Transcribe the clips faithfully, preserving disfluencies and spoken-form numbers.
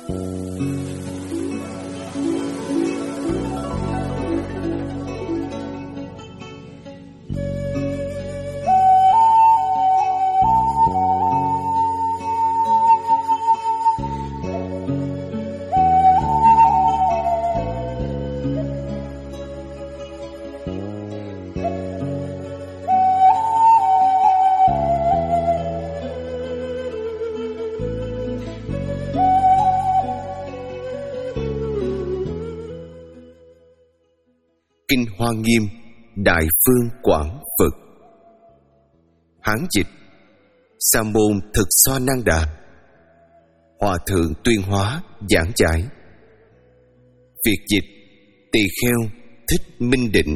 Kinh Hoa Nghiêm Đại Phương Quảng Phật. Hán dịch Sa môn Thực Xoa Năng Đà. Hòa thượng Tuyên Hóa giảng giải. Việt dịch Tỳ Kheo Thích Minh Định.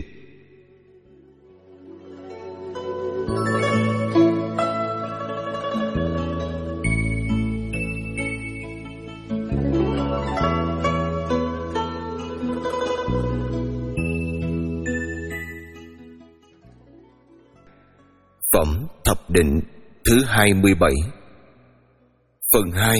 Phẩm Thập Định thứ hai mươi bảy. Phần hai.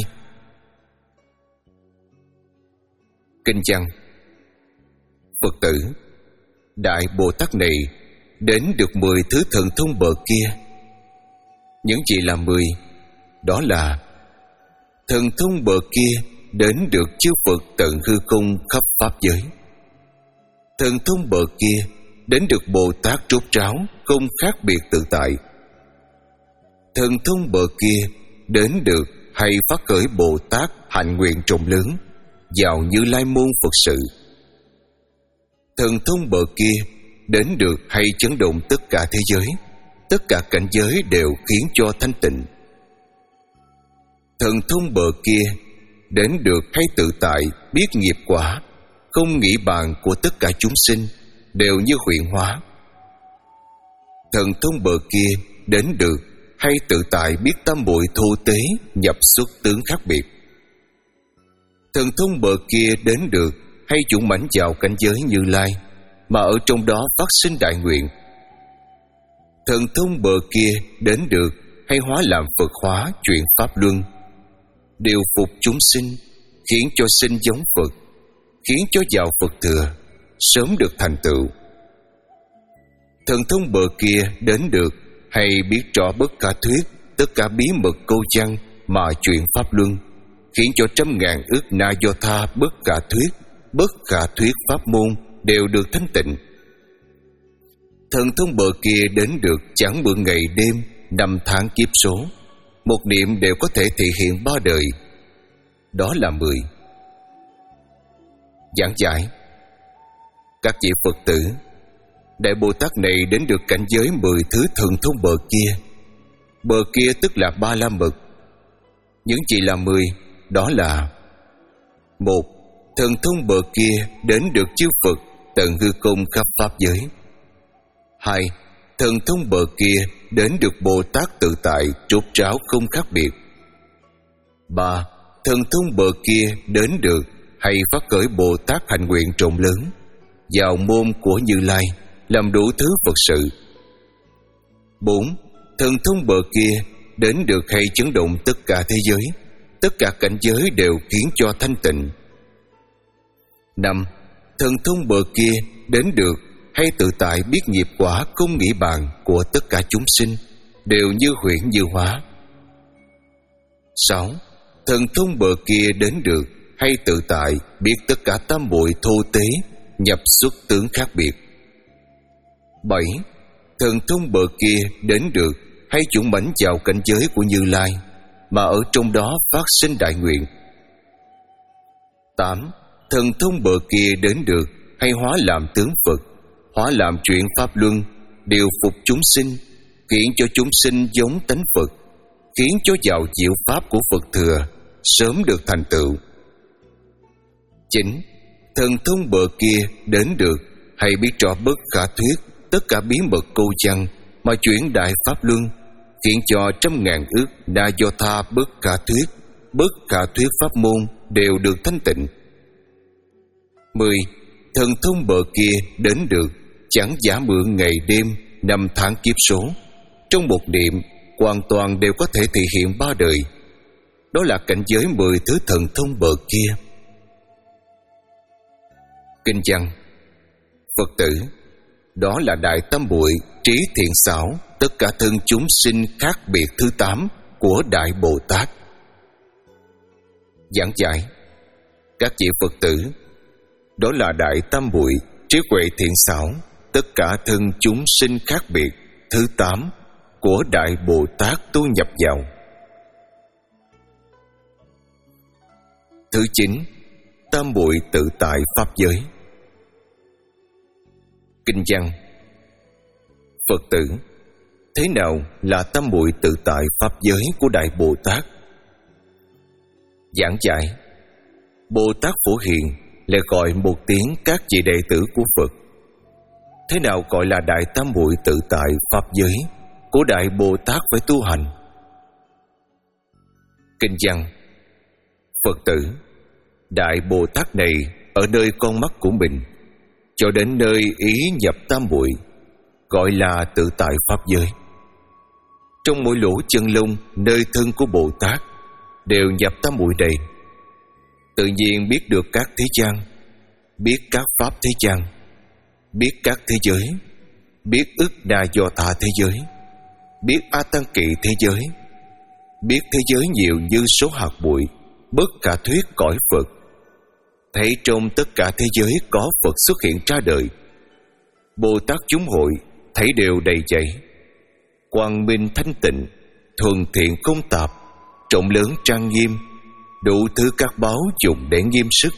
Kinh văn. Phật tử, Đại Bồ Tát này đến được mười thứ thần thông bờ kia. Những gì là mười? Đó là thần thông bờ kia đến được chư Phật tận hư không khắp pháp giới. Thần thông bờ kia đến được Bồ Tát rốt ráo không khác biệt tự tại. Thần thông bờ kia đến được hay phát khởi Bồ Tát hạnh nguyện rộng lớn vào Như Lai môn Phật sự. Thần thông bờ kia đến được hay chấn động tất cả thế giới, tất cả cảnh giới đều khiến cho thanh tịnh. Thần thông bờ kia đến được hay tự tại biết nghiệp quả, không nghĩ bàn của tất cả chúng sinh đều như huyễn hóa. Thần thông bờ kia đến được hay tự tại biết tam muội thô tế nhập xuất tướng khác biệt. Thần thông bờ kia đến được hay dũng mãnh vào cảnh giới Như Lai, mà ở trong đó phát sinh đại nguyện. Thần thông bờ kia đến được hay hóa làm Phật hóa chuyển pháp luân, điều phục chúng sinh, khiến cho sinh giống Phật, khiến cho vào Phật thừa, sớm được thành tựu. Thần thông bờ kia đến được hay biết rõ bất khả thuyết tất cả bí mật câu văn mà chuyển pháp luân, khiến cho trăm ngàn ức na do tha bất khả thuyết, bất khả thuyết pháp môn đều được thanh tịnh. Thần thông bờ kia đến được chẳng mượn ngày đêm, năm tháng kiếp số, một niệm đều có thể thể hiện ba đời. Đó là mười. Giảng giải. Các vị Phật tử, Đại Bồ Tát này đến được cảnh giới mười thứ thần thông bờ kia. Bờ kia tức là ba la mật. Những gì là mười? Đó là: một. Thần thông bờ kia đến được chư Phật tận hư không khắp pháp giới. Hai. Thần thông bờ kia đến được Bồ Tát tự tại rốt ráo không khác biệt. Ba. Thần thông bờ kia đến được hay phát khởi Bồ Tát hạnh nguyện rộng lớn vào môn của Như Lai, làm đủ thứ Phật sự. Bốn. Thần thông bờ kia đến được hay chấn động tất cả thế giới, tất cả cảnh giới đều khiến cho thanh tịnh. Năm. Thần thông bờ kia đến được hay tự tại biết nghiệp quả không nghĩ bàn của tất cả chúng sinh đều như huyễn như hóa. Sáu. Thần thông bờ kia đến được hay tự tại biết tất cả tam muội thô tế nhập xuất tướng khác biệt. Bảy. Thần thông bờ kia đến được hay dũng mãnh vào cảnh giới của Như Lai, mà ở trong đó phát sinh đại nguyện. Tám. Thần thông bờ kia đến được hay hóa làm tướng Phật, hóa làm chuyển pháp luân, điều phục chúng sinh, khiến cho chúng sinh giống tánh Phật, khiến cho vào diệu pháp của Phật thừa, sớm được thành tựu. Chín. Thần thông bờ kia đến được hay biết rõ bất khả thuyết tất cả bí mật câu văn mà chuyển đại pháp luân, khiến cho trăm ngàn ức na do tha bất khả thuyết, bất khả thuyết pháp môn đều được thanh tịnh. Mười. Thần thông bờ kia đến được chẳng giả mượn ngày đêm, năm tháng kiếp số, trong một niệm hoàn toàn đều có thể thể hiện ba đời. đó là cảnh giới mười thứ thần thông bậc kia. Kinh văn: Phật tử, đó là đại tam muội trí thiện xảo, tất cả thân chúng sinh khác biệt thứ tám của Đại Bồ Tát. Giảng giải: các vị Phật tử, đó là đại tam muội trí huệ thiện xảo, tất cả thân chúng sinh khác biệt thứ tám của Đại Bồ Tát tu nhập vào. Thứ chín, tam muội tự tại pháp giới. Kinh văn: Phật tử, thế nào là tam muội tự tại pháp giới của Đại Bồ Tát? Giảng giải: Bồ Tát Phổ Hiền lại gọi một tiếng các vị đệ tử của Phật. Thế nào gọi là đại tam muội tự tại pháp giới của Đại Bồ Tát phải tu hành? Kinh văn: Phật tử, Đại Bồ Tát này ở nơi con mắt của mình cho đến nơi ý nhập tam muội, gọi là tự tại pháp giới. Trong mỗi lỗ chân lông nơi thân của Bồ Tát đều nhập tam muội này. Tự nhiên biết được các thế gian, biết các pháp thế gian, biết các thế giới, biết ức đa do tha thế giới, biết a tăng kỵ thế giới, biết thế giới nhiều như số hạt bụi, bất khả thuyết cõi Phật. Thấy trong tất cả thế giới có Phật xuất hiện ra đời. Bồ Tát chúng hội thấy đều đầy dẫy, quang minh thanh tịnh, thuần thiện không tạp, trọng lớn trang nghiêm, đủ thứ các báo dùng để nghiêm sức.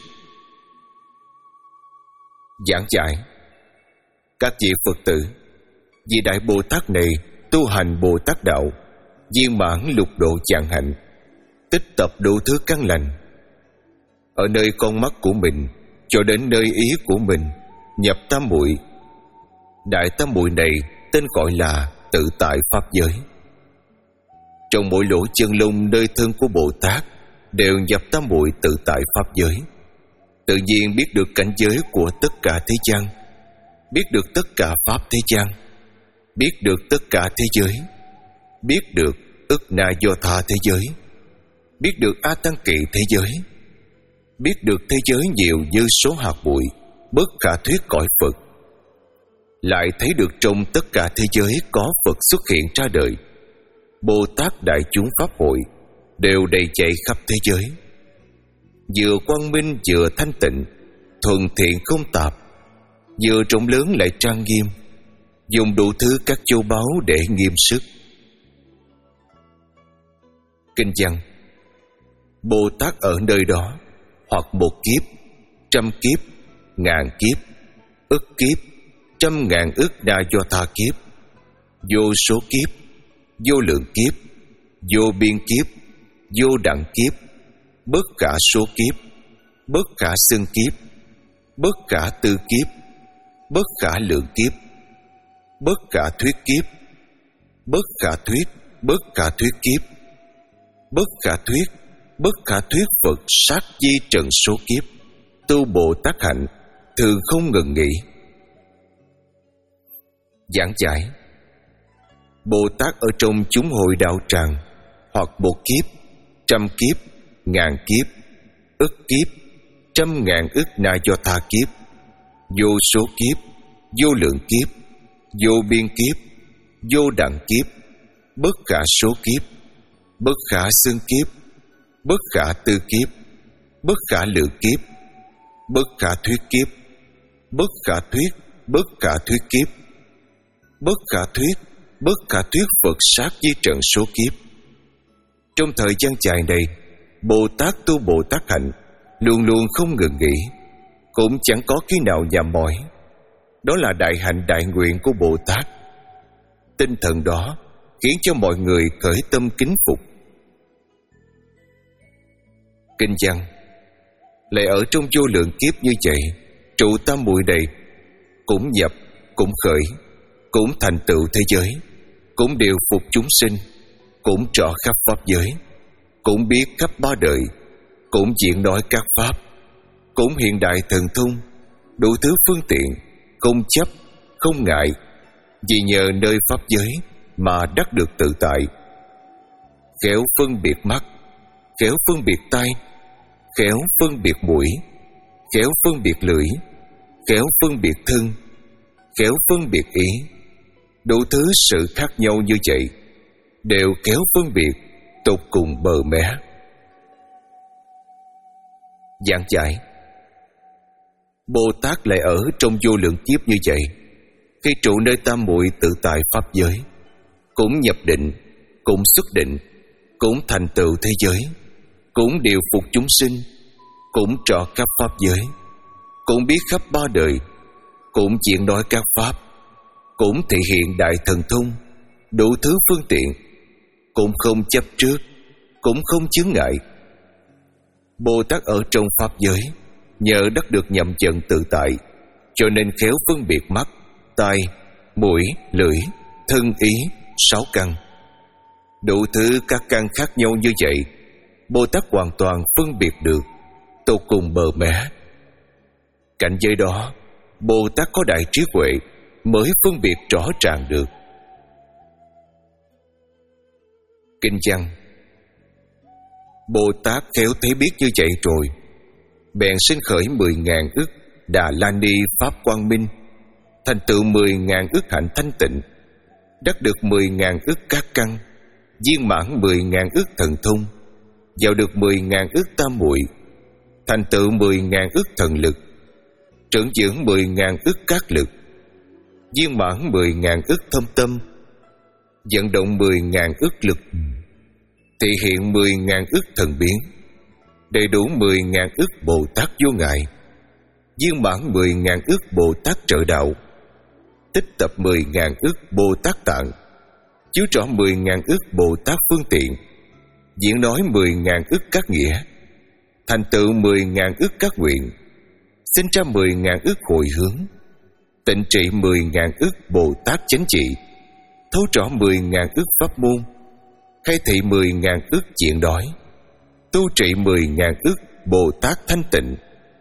Giảng giải: các vị Phật tử, vị Đại Bồ Tát này tu hành Bồ Tát đạo, viên mãn lục độ vạn hạnh, tích tập đủ thứ căn lành. Ở nơi con mắt của mình cho đến nơi ý của mình nhập tam muội. Đại tam muội này tên gọi là tự tại pháp giới. Trong mỗi lỗ chân lông nơi thân của Bồ Tát đều nhập tam muội tự tại pháp giới. Tự nhiên biết được cảnh giới của tất cả thế gian, biết được tất cả pháp thế gian, biết được tất cả thế giới, biết được ức na do tha thế giới, biết được a tăng kỵ thế giới, biết được thế giới nhiều như số hạt bụi, bất khả thuyết cõi Phật. Lại thấy được trong tất cả thế giới có Phật xuất hiện ra đời. Bồ Tát đại chúng pháp hội đều đầy chạy khắp thế giới, vừa quang minh vừa thanh tịnh, thuần thiện không tạp, vừa rộng lớn lại trang nghiêm, dùng đủ thứ các châu báu để nghiêm sức. Kinh văn: Bồ Tát ở nơi đó, hoặc một kiếp, trăm kiếp, ngàn kiếp, ức kiếp, trăm ngàn ức đa do tha kiếp, vô số kiếp, vô lượng kiếp, vô biên kiếp, vô đẳng kiếp, bất khả số kiếp, bất khả xưng kiếp, bất khả tư kiếp, bất khả lượng kiếp, bất khả thuyết kiếp, bất khả thuyết, bất khả thuyết kiếp, bất khả thuyết, bất khả thuyết Phật sát di trần số kiếp, tu Bồ Tát hạnh thường không ngừng nghỉ. Giảng giải: Bồ Tát ở trong chúng hội đạo tràng, hoặc một kiếp, trăm kiếp, ngàn kiếp, ức kiếp, trăm ngàn ức na do tha kiếp, vô số kiếp, vô lượng kiếp, vô biên kiếp, vô đẳng kiếp, bất khả số kiếp, bất khả xưng kiếp, bất khả tư kiếp, bất khả lượng kiếp, bất khả thuyết kiếp, bất khả thuyết, bất khả thuyết kiếp, bất khả thuyết, bất khả thuyết Phật sát di trần số kiếp. Trong thời gian dài này, Bồ Tát tu Bồ Tát hạnh luôn luôn không ngừng nghỉ, cũng chẳng có khi nào nhàm mỏi. Đó là đại hạnh đại nguyện của Bồ Tát. Tinh thần đó khiến cho mọi người khởi tâm kính phục. Kinh văn: Lại ở trong vô lượng kiếp như vậy, trụ tam muội đầy, cũng nhập, cũng khởi, cũng thành tựu thế giới, cũng điều phục chúng sinh, cũng trọ khắp pháp giới, cũng biết khắp ba đời, cũng diễn nói các pháp, cũng hiện đại thần thông, đủ thứ phương tiện, không chấp, không ngại, vì nhờ nơi pháp giới mà đắc được tự tại. Khéo phân biệt mắt, khéo phân biệt tai, khéo phân biệt mũi, khéo phân biệt lưỡi, khéo phân biệt thân, khéo phân biệt ý. Đủ thứ sự khác nhau như vậy đều khéo phân biệt, tột cùng bờ mé. Giảng giải: Bồ Tát lại ở trong vô lượng kiếp như vậy, khi trụ nơi tam muội tự tại pháp giới, cũng nhập định, cũng xuất định, cũng thành tựu thế giới, cũng điều phục chúng sinh, cũng trọ khắp pháp giới, cũng biết khắp ba đời, cũng diễn nói các pháp, cũng thể hiện đại thần thông, đủ thứ phương tiện, cũng không chấp trước, cũng không chướng ngại. Bồ Tát ở trong pháp giới, nhờ đắc được nhậm trận tự tại, cho nên khéo phân biệt mắt, tai, mũi, lưỡi, thân, ý, sáu căn. Đủ thứ các căn khác nhau như vậy, Bồ Tát hoàn toàn phân biệt được, tột cùng bờ mé. Cảnh giới đó, Bồ Tát có đại trí huệ mới phân biệt rõ ràng được. Kinh văn: Bồ Tát khéo thấy biết như vậy rồi, bèn sinh khởi mười ngàn ức Đà La Ni pháp quang minh, thành tựu mười ngàn ức hạnh thanh tịnh, đắc được mười ngàn ức các căn, viên mãn mười ngàn ức thần thông, vào được mười ngàn ức tam muội, thành tựu mười ngàn ức thần lực, trưởng dưỡng mười ngàn ức các lực, viên mãn mười ngàn ức thâm tâm, vận động mười ngàn ức lực, thị hiện mười ngàn ức thần biến, đầy đủ mười ngàn ức Bồ Tát vô ngại, viên mãn mười ngàn ức Bồ Tát trợ đạo, tích tập mười ngàn ức Bồ Tát tạng, chiếu rõ mười ngàn ức Bồ Tát phương tiện, diễn nói mười ngàn ức các nghĩa, thành tựu mười ngàn ức các nguyện, sinh ra mười ngàn ức hồi hướng, tịnh trị mười ngàn ức Bồ Tát chánh trị, thấu rõ mười ngàn ức pháp môn, khai thị mười ngàn ức chuyện đói, tu trị mười ngàn ức Bồ Tát thanh tịnh.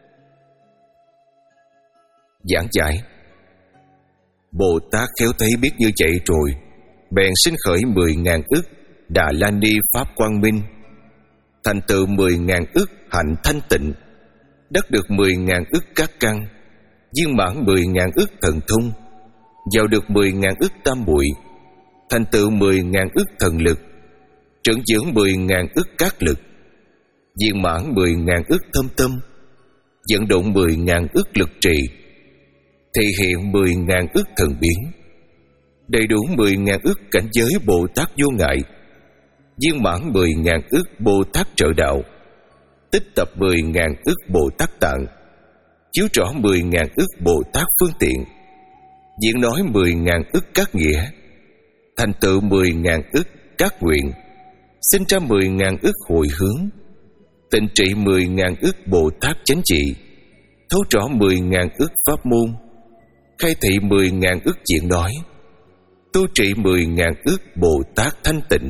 Giảng giải: Bồ Tát khéo thấy biết như vậy rồi, bèn sinh khởi mười ngàn ức Đà La Ni pháp quang minh, thành tựu mười ngàn ức hạnh thanh tịnh, đắc được mười ngàn ức các căn, viên mãn mười ngàn ức thần thông, vào được mười ngàn ức tam muội, thành tựu mười ngàn ức thần lực, trưởng dưỡng mười ngàn ức các lực, viên mãn mười ngàn ức thâm tâm, vận động mười ngàn ức lực trì, thị hiện mười ngàn ức thần biến, đầy đủ mười ngàn ức cảnh giới Bồ Tát vô ngại, viên mãn mười ngàn ức Bồ Tát trợ đạo, tích tập mười ngàn ức Bồ Tát tạng, chiếu rõ mười ngàn ức Bồ Tát phương tiện, diễn nói mười ngàn ức các nghĩa, thành tựu mười ngàn ức các nguyện, sinh ra mười ngàn ức hồi hướng, tịnh trị mười ngàn ức Bồ Tát chánh trị, thấu rõ mười ngàn ức pháp môn, khai thị mười ngàn ức chuyện nói, tu trị mười ngàn ức Bồ Tát thanh tịnh.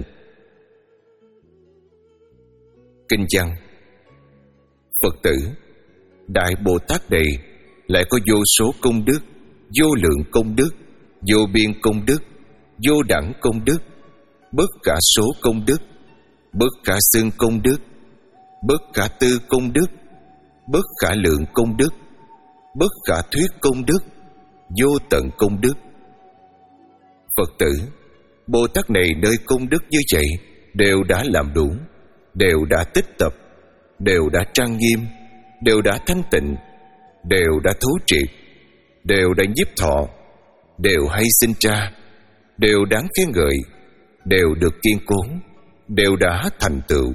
Kinh văn: Phật tử, Đại Bồ Tát này lại có vô số công đức, vô lượng công đức, vô biên công đức, vô đẳng công đức, bất khả số công đức, bất khả xưng công đức, bất khả tư công đức, bất khả lượng công đức, bất khả thuyết công đức, vô tận công đức. Phật tử, Bồ Tát này nơi công đức như vậy đều đã làm đủ, đều đã tích tập, đều đã trang nghiêm, đều đã thanh tịnh, đều đã thấu triệt, đều đã nhiếp thọ, đều hay sinh ra, đều đáng khen ngợi, đều được kiên cố, đều đã thành tựu.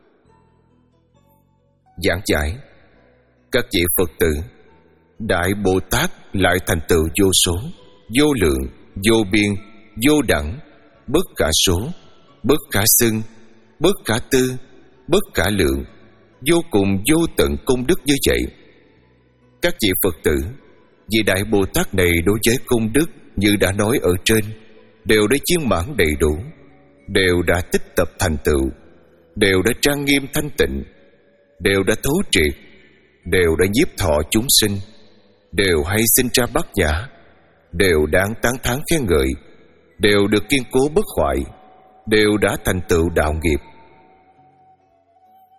Giảng giải: Các vị Phật tử, Đại Bồ Tát lại thành tựu vô số, vô lượng, vô biên, vô đẳng, bất khả số, bất khả xưng, bất khả tư, bất khả lượng, vô cùng vô tận công đức như vậy. Các vị Phật tử, vị Đại Bồ Tát này đối với công đức như đã nói ở trên, đều đã viên mãn đầy đủ, đều đã tích tập thành tựu, đều đã trang nghiêm thanh tịnh, đều đã thấu triệt, đều đã nhiếp thọ chúng sinh, đều hay sinh ra bát nhã, đều đáng tán thán khen ngợi, đều được kiên cố bất hoại, đều đã thành tựu đạo nghiệp.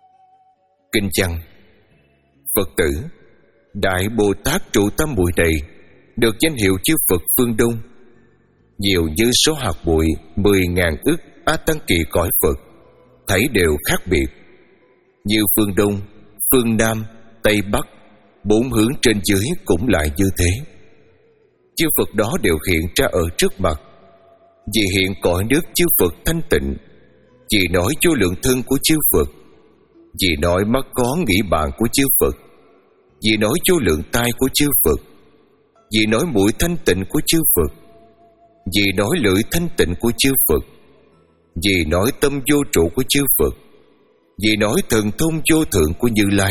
Kinh văn: Phật tử, Đại Bồ Tát trụ tâm bụi này được danh hiệu chư Phật phương Đông, nhiều như số hạt bụi mười ngàn ức A Tăng kỳ cõi Phật, thấy đều khác biệt. Như phương Đông, phương Nam, Tây Bắc, bốn hướng trên dưới cũng lại như thế. Chư Phật đó đều hiện ra ở trước mặt. Vì hiện cõi nước chư Phật thanh tịnh, vì nói vô lượng thân của chư Phật, vì nói mắt có nghĩ bàn của chư Phật, vì nói vô lượng tai của chư Phật, vì nói mũi thanh tịnh của chư Phật, vì nói lưỡi thanh tịnh của chư Phật, vì nói tâm vô trụ của chư Phật, vì nói thần thông vô thượng của Như Lai.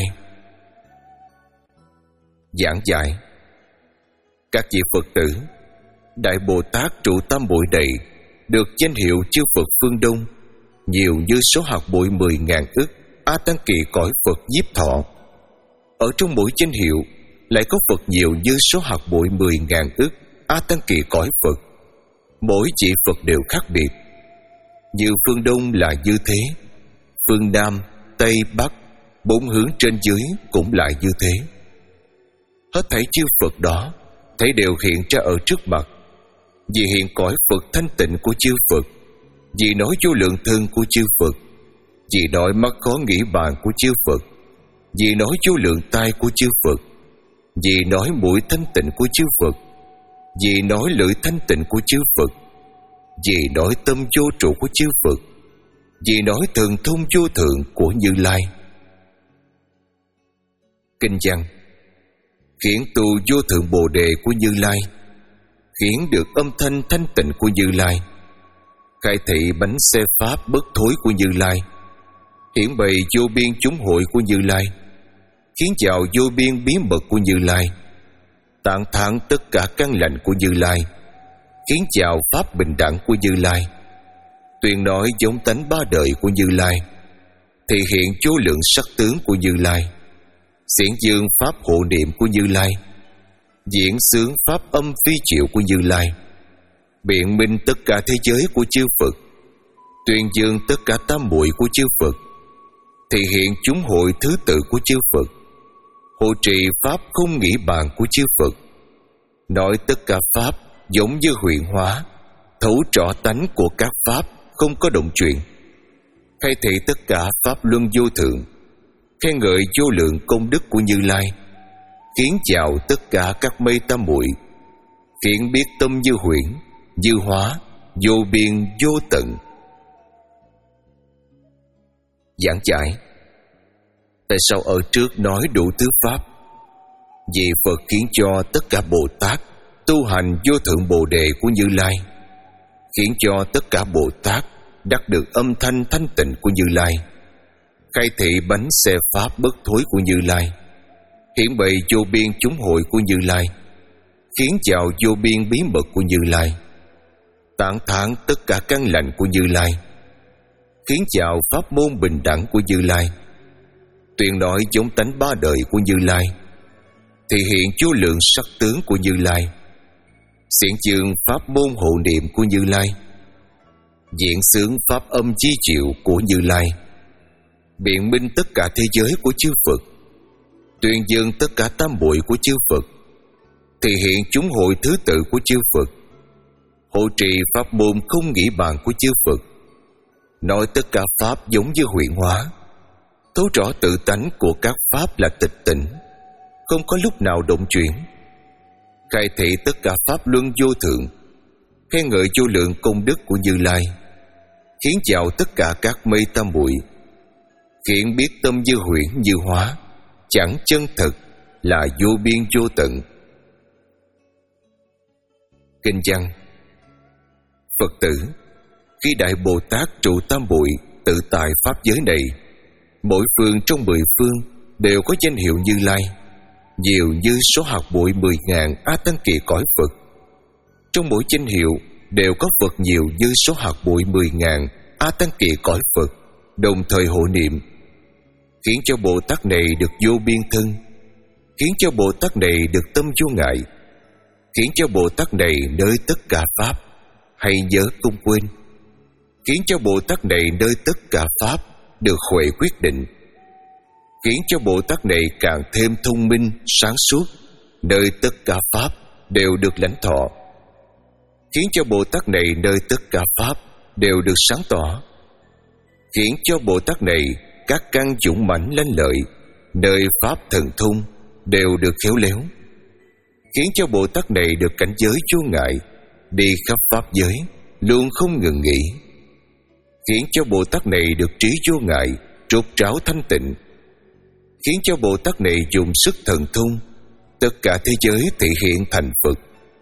Giảng giải: Các vị Phật tử, Đại Bồ Tát trụ tam bụi đầy được danh hiệu chư Phật phương Đông, nhiều như số hạt bụi mười ngàn ức A Tăng kỳ cõi Phật nhiếp thọ. Ở trong mỗi danh hiệu lại có Phật nhiều như số hạt bụi mười ngàn ức A Tăng kỳ cõi Phật. Mỗi vị Phật đều khác biệt. Như phương Đông là như thế, phương Nam, Tây, Bắc, bốn hướng trên dưới cũng lại như thế. Hết thảy chư Phật đó thấy đều hiện ra ở trước mặt. Vì hiện cõi Phật thanh tịnh của chư Phật, vì nói vô lượng thân của chư Phật, vì nói mắt khó nghĩ bàn của chư Phật, vì nói vô lượng tai của chư Phật, vì nói mũi thanh tịnh của chư Phật, vì nói lưỡi thanh tịnh của chư Phật, vì nói tâm vô trụ của chư Phật, vì nói thần thông vô thượng của Như Lai. Kinh văn: Khiến tu vô thượng Bồ Đề của Như Lai, khiến được âm thanh thanh tịnh của Như Lai, khai thị bánh xe pháp bất thối của Như Lai, hiển bày vô biên chúng hội của Như Lai, khiến chào vô biên bí mật của Như Lai, tán thán tất cả căn lành của Như Lai, khiến chào pháp bình đẳng của Như Lai, tuyên nói giống tánh ba đời của Như Lai, thị hiện vô lượng sắc tướng của Như Lai, xiển dương pháp hộ niệm của Như Lai, diễn xướng pháp âm phi triệu của Như Lai, biện minh tất cả thế giới của chư Phật, tuyên dương tất cả tam muội của chư Phật, thị hiện chúng hội thứ tự của chư Phật, hộ trì pháp không nghĩ bàn của chư Phật, nói tất cả pháp giống như huyện hóa, thấu rõ tánh của các pháp không có động chuyển, khai thị tất cả pháp luân vô thượng, khen ngợi vô lượng công đức của Như Lai, khiến chào tất cả các mây tam muội, khiến biết tâm như huyễn, như hóa, vô biên vô tận. Giảng giải: Tại sao ở trước nói đủ thứ pháp? Vì Phật khiến cho tất cả Bồ Tát tu hành vô thượng Bồ Đề của Như Lai, khiến cho tất cả Bồ Tát đắc được âm thanh thanh tịnh của Như Lai, khai thị bánh xe pháp bất thối của Như Lai, hiển bày vô biên chúng hội của Như Lai, khiến chào vô biên bí mật của Như Lai, tán thán tất cả căn lành của Như Lai, khiến chào pháp môn bình đẳng của Như Lai, tuyên nói giống tánh ba đời của Như Lai, thị hiện vô lượng sắc tướng của Như Lai, xiển dương pháp môn hộ niệm của Như Lai, diễn xướng pháp âm chi triệu của Như Lai, biện minh tất cả thế giới của chư Phật, tuyên dương tất cả tam muội của chư Phật, thị hiện chúng hội thứ tự của chư Phật, hộ trì pháp môn không nghĩ bàn của chư Phật, nói tất cả pháp giống như huyện hóa, thấu rõ tự tánh của các pháp là tịch tỉnh, không có lúc nào động chuyển, khai thị tất cả pháp luân vô thượng, khen ngợi vô lượng công đức của Như Lai, khiến chào tất cả các mây tam muội, khiến biết tâm như huyễn như hóa, chẳng chân thực, là vô biên vô tận. Kinh văn: Phật tử, khi Đại Bồ Tát trụ tam bụi tự tại pháp giới này, mỗi phương trong mười phương đều có danh hiệu Như Lai, nhiều như số hạt bụi mười ngàn A Tăng kỳ cõi Phật. Trong mỗi danh hiệu đều có Phật nhiều như số hạt bụi mười ngàn A Tăng kỳ cõi Phật, đồng thời hộ niệm, khiến cho Bồ Tát này được vô biên thân, khiến cho Bồ Tát này được tâm vô ngại, khiến cho Bồ Tát này nơi tất cả pháp hay nhớ không quên, khiến cho Bồ Tát này nơi tất cả pháp được huệ quyết định, khiến cho Bồ Tát này càng thêm thông minh, sáng suốt, nơi tất cả pháp đều được lãnh thọ, khiến cho Bồ Tát này nơi tất cả pháp đều được sáng tỏ, khiến cho Bồ Tát này các căn dũng mãnh lanh lợi, nơi pháp thần thông đều được khéo léo, khiến cho Bồ Tát này được cảnh giới vô ngại, đi khắp pháp giới luôn không ngừng nghỉ, khiến cho Bồ Tát này được trí vô ngại, rốt ráo thanh tịnh, khiến cho Bồ Tát này dùng sức thần thông, tất cả thế giới thị hiện thành Phật.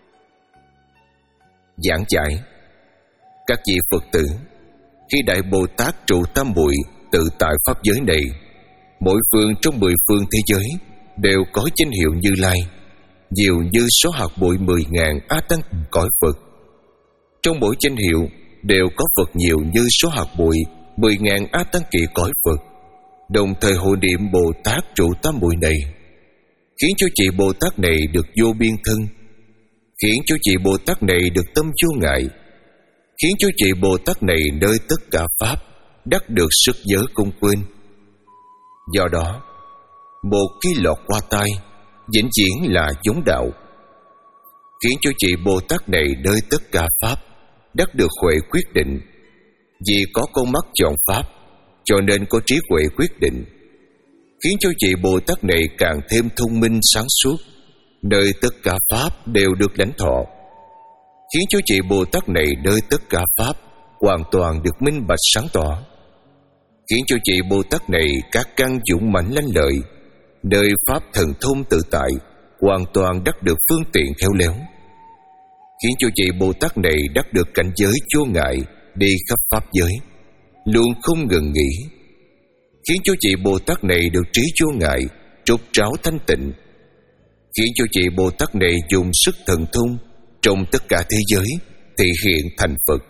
Giảng giải: các vị Phật tử, khi Đại Bồ Tát trụ tam muội tự tại pháp giới này, mỗi phương trong mười phương thế giới đều có danh hiệu Như Lai, nhiều như số hạt bụi mười ngàn a tăng cõi Phật. Trong mỗi danh hiệu đều có Phật nhiều như số hạt bụi mười ngàn a tăng kỳ cõi Phật, đồng thời hộ niệm Bồ Tát trụ tam muội này, khiến cho chị Bồ Tát này được vô biên thân, khiến cho chị Bồ Tát này được tâm vô ngại, khiến cho chị Bồ Tát này nơi tất cả pháp đắc được sức giới cung quên. Do đó, một khi lọt qua tai, vĩnh viễn là giống đạo, khiến cho chị Bồ Tát này nơi tất cả pháp đắc được huệ quyết định. Vì có con mắt chọn pháp, cho nên có trí huệ quyết định, khiến cho chị Bồ Tát này càng thêm thông minh sáng suốt, nơi tất cả pháp đều được lãnh thọ, khiến cho chị Bồ Tát này nơi tất cả pháp hoàn toàn được minh bạch sáng tỏ, khiến cho chị Bồ Tát này các căn dũng mãnh lanh lợi, nơi pháp thần thông tự tại hoàn toàn đắc được phương tiện khéo léo, khiến cho chị Bồ Tát này đắc được cảnh giới vô ngại, đi khắp pháp giới luôn không ngừng nghỉ, khiến cho chị Bồ Tát này được trí vô ngại, rốt ráo thanh tịnh, khiến cho chị Bồ Tát này dùng sức thần thông trong tất cả thế giới thị hiện thành Phật.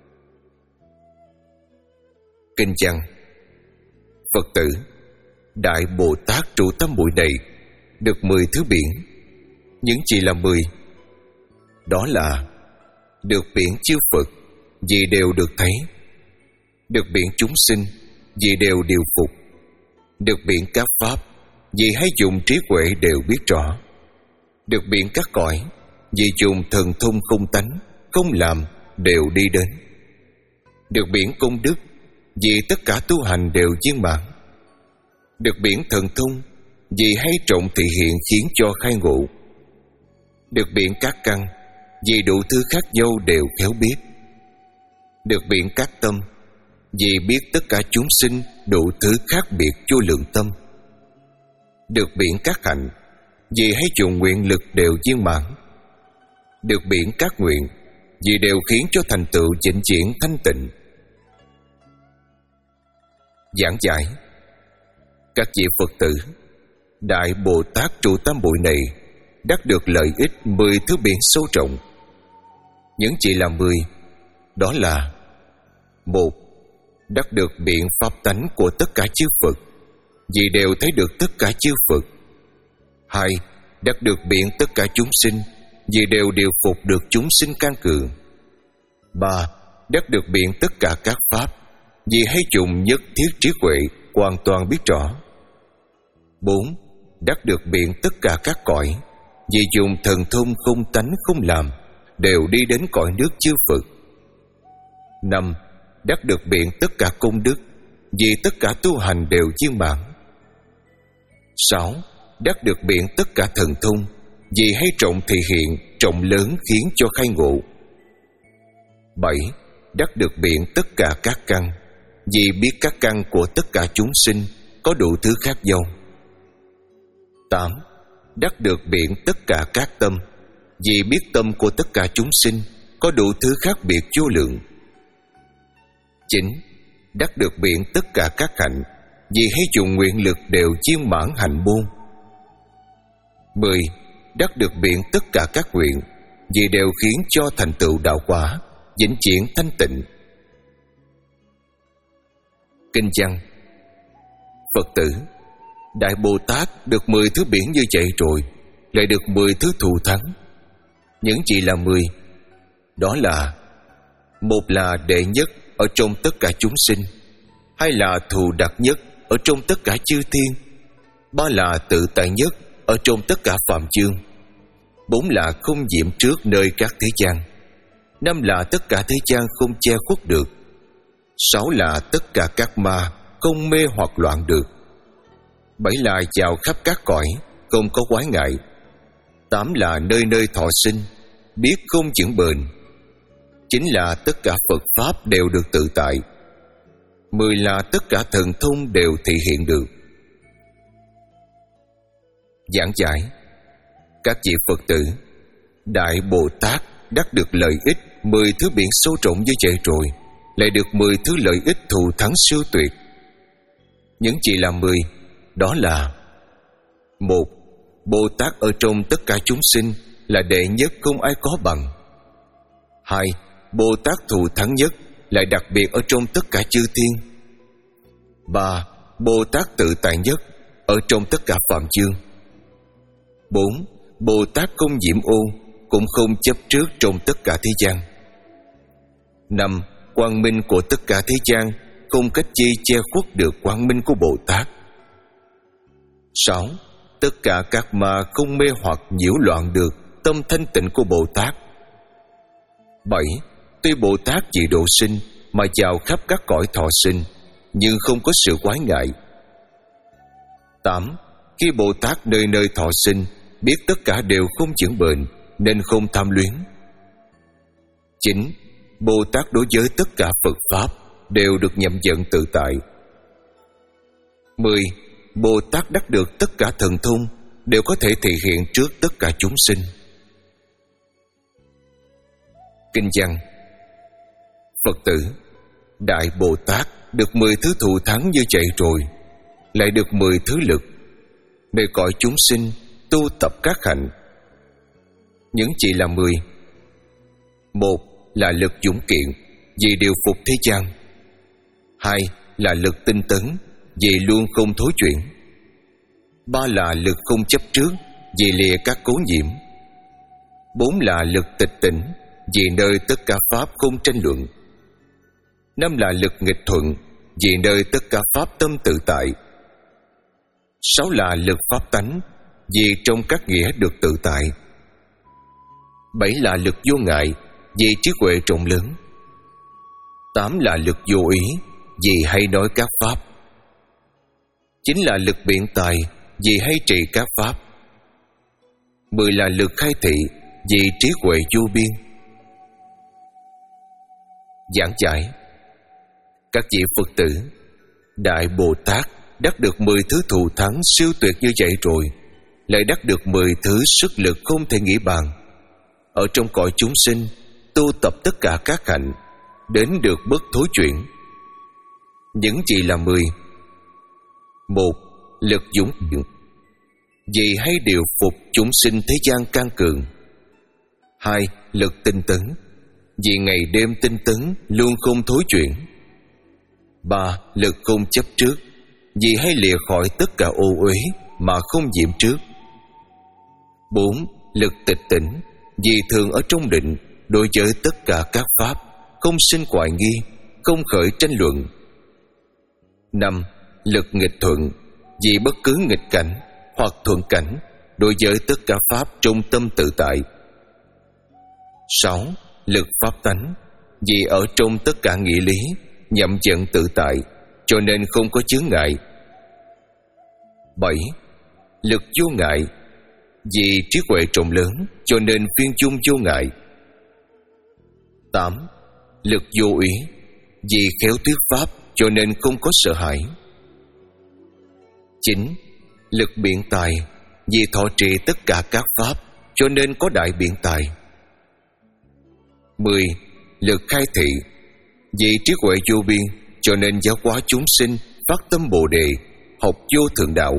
Kinh văn: Phật tử, Đại Bồ Tát trụ tam muội này được mười thứ biển. Những gì là mười? Đó là được biển chư Phật, vì đều được thấy; được biển chúng sinh, vì đều điều phục; được biển các pháp, vì hay dùng trí huệ đều biết rõ; được biển các cõi, vì dùng thần thông không tánh, không làm đều đi đến; được biển công đức, vì tất cả tu hành đều viên mãn; được biển thần thông, vì hay trọng thị hiện khiến cho khai ngộ; được biển các căn, vì đủ thứ khác nhau đều khéo biết; được biển các tâm, vì biết tất cả chúng sinh đủ thứ khác biệt vô lượng tâm; được biển các hạnh, vì hay dùng nguyện lực đều viên mãn; được biển các nguyện, vì đều khiến cho thành tựu vĩnh viễn thanh tịnh. Giảng giải: các vị Phật tử, Đại Bồ Tát trụ tam muội này đắc được lợi ích mười thứ biển sâu rộng. Những chỉ là mười, đó là: một, đắc được biện pháp tánh của tất cả chư Phật, vì đều thấy được tất cả chư Phật. Hai, đắc được biện tất cả chúng sinh, vì đều điều phục được chúng sinh can cường. Ba, đắc được biện tất cả các pháp, vì hay dùng nhất thiết trí huệ hoàn toàn biết rõ. Bốn, đắc được biện tất cả các cõi, vì dùng thần thông không tánh không làm đều đi đến cõi nước chư Phật. Năm, đắc được biện tất cả công đức, vì tất cả tu hành đều viên mãn. Sáu, đắc được biện tất cả thần thông, vì hay trọng thị hiện, trọng lớn khiến cho khai ngộ. Bảy, đắc được biện tất cả các căn, vì biết các căn của tất cả chúng sinh có đủ thứ khác nhau. Tám, đắc được biện tất cả các tâm, vì biết tâm của tất cả chúng sinh có đủ thứ khác biệt vô lượng. Chín, đắc được biện tất cả các hạnh, vì hay dùng nguyện lực đều viên mãn hạnh môn. Mười, đắc được biện tất cả các nguyện, vì đều khiến cho thành tựu đạo quả vĩnh viễn thanh tịnh. Kinh văn: Phật tử, Đại Bồ Tát được mười thứ biển như vậy rồi, lại được mười thứ thù thắng. Những gì là mười? Đó là: một là đệ nhất ở trong tất cả chúng sinh; hai là thù đặc nhất ở trong tất cả chư thiên; Ba là tự tại nhất ở trong tất cả phạm chương. Bốn là không nhiễm trước nơi các thế gian. Năm là tất cả thế gian không che khuất được. Sáu là tất cả các ma không mê hoặc loạn được. Bảy là vào khắp các cõi không có quái ngại. Tám là nơi nơi thọ sinh, biết không vững bền. Chín là tất cả Phật Pháp đều được tự tại. Mười là tất cả thần thông đều thị hiện được. Giảng giải: các vị Phật tử, Đại Bồ Tát đắc được lợi ích mười thứ biển sâu rộng như vậy rồi, lại được mười thứ lợi ích thù thắng siêu tuyệt. Những chỉ là mười, đó là: một. Bồ Tát ở trong tất cả chúng sinh là đệ nhất không ai có bằng. Hai. Bồ Tát thù thắng nhất, lại đặc biệt ở trong tất cả chư thiên. Ba. Bồ Tát tự tại nhất ở trong tất cả phạm chương. Bốn. Bồ Tát không nhiễm ô, cũng không chấp trước trong tất cả thế gian. Năm. Quang minh của tất cả thế gian không cách chi che khuất được quang minh của Bồ Tát. Sáu. Tất cả các ma không mê hoặc nhiễu loạn được tâm thanh tịnh của Bồ Tát. Bảy. Tuy Bồ Tát vì độ sinh mà vào khắp các cõi thọ sinh, nhưng không có sự quái ngại. Tám. Khi Bồ Tát nơi nơi thọ sinh, biết tất cả đều không vững bền, nên không tham luyến. Chín. Bồ Tát đối với tất cả Phật Pháp đều được nhậm vận tự tại. Mười. Bồ Tát đắc được tất cả thần thông đều có thể thể hiện trước tất cả chúng sinh. Kinh văn: Phật tử, Đại Bồ Tát được mười thứ thù thắng như vậy rồi, lại được mười thứ lực, nơi cõi chúng sinh tu tập các hạnh. Những chỉ là mười. Một là lực dũng kiện, vì điều phục thế gian. Hai là lực tinh tấn, vì luôn không thối chuyển. Ba là lực không chấp trước, vì lìa các cố nhiễm. Bốn là lực tịch tỉnh, vì nơi tất cả pháp không tranh luận. Năm là lực nghịch thuận, vì nơi tất cả pháp tâm tự tại. Sáu là lực pháp tánh, vì trong các nghĩa được tự tại. Bảy là lực vô ngại, vì trí huệ rộng lớn. Tám là lực vô ý, vì hay nói các pháp. Chín là lực biện tài, vì hay trì các pháp. Mười là lực khai thị, vì trí huệ vô biên. Giảng giải: các vị Phật tử, Đại Bồ Tát đắc được mười thứ thù thắng siêu tuyệt như vậy rồi, lại đắc được mười thứ sức lực không thể nghĩ bàn. Ở trong cõi chúng sinh tu tập tất cả các hạnh, đến được bất thối chuyển. Những gì là mười? Một. Lực dũng kiện, vì hay điều phục chúng sinh thế gian can cường. Hai. Lực tinh tấn, vì ngày đêm tinh tấn luôn không thối chuyển. Ba. Lực không chấp trước, vì hay lìa khỏi tất cả ô uế mà không nhiễm trước. Bốn. Lực tịch tỉnh, vì thường ở trong định đối với tất cả các pháp, không sinh hoài nghi, không khởi tranh luận. Năm. Lực nghịch thuận, vì bất cứ nghịch cảnh hoặc thuận cảnh đối với tất cả pháp trong tâm tự tại. Sáu. Lực pháp tánh, vì ở trong tất cả nghĩa lý nhậm vận tự tại, cho nên không có chướng ngại. Bảy. Lực vô ngại, vì trí huệ rộng lớn, cho nên phiên chung vô ngại. Tám. Lực vô ý, vì khéo thuyết pháp, cho nên không có sợ hãi. Chín. Lực biện tài, vì thọ trì tất cả các pháp, cho nên có đại biện tài. Mười. Lực khai thị, vì trí huệ vô biên, cho nên giáo hóa chúng sinh phát tâm Bồ Đề, học vô thượng đạo.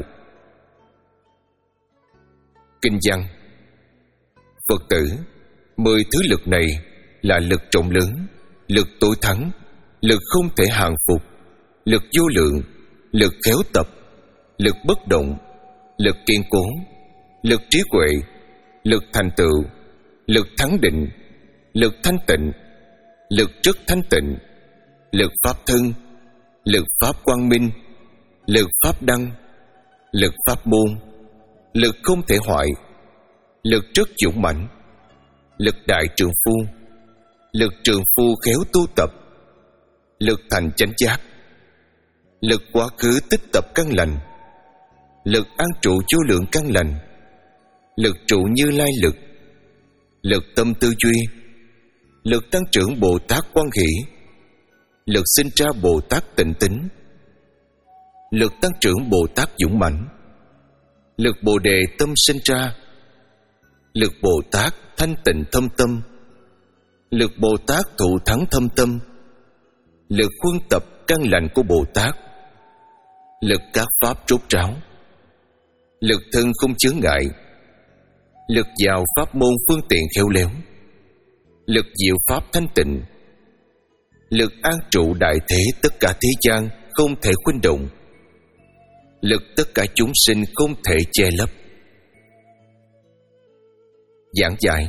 Kinh văn: Phật tử, mười thứ lực này là lực trọng lớn, lực tối thắng, lực không thể hàng phục, lực vô lượng, lực khéo tập, lực bất động, lực kiên cố, lực trí huệ, lực thành tựu, lực thắng định, lực thanh tịnh, lực rất thanh tịnh, lực pháp thân, lực pháp quang minh, lực pháp đăng, lực pháp môn, lực không thể hoại, lực rất dũng mãnh, lực đại trượng phu, lực trượng phu khéo tu tập, lực thành chánh giác, lực quá khứ tích tập căn lành, lực an trụ vô lượng căn lành, lực trụ Như Lai lực, lực tâm tư duy, lực tăng trưởng Bồ Tát Quan Hỷ, lực sinh ra Bồ Tát Tịnh Tín, lực tăng trưởng Bồ Tát Dũng Mãnh, lực Bồ Đề tâm sinh ra, lực Bồ Tát thanh tịnh thâm tâm, lực Bồ Tát thụ thắng thâm tâm, lực khuân tập căn lành của Bồ Tát, lực các pháp rốt ráo, lực thân không chướng ngại, lực vào pháp môn phương tiện khéo léo, lực diệu pháp thanh tịnh, lực an trụ đại thế tất cả thế gian không thể khuynh động, lực tất cả chúng sinh không thể che lấp. Giảng giải: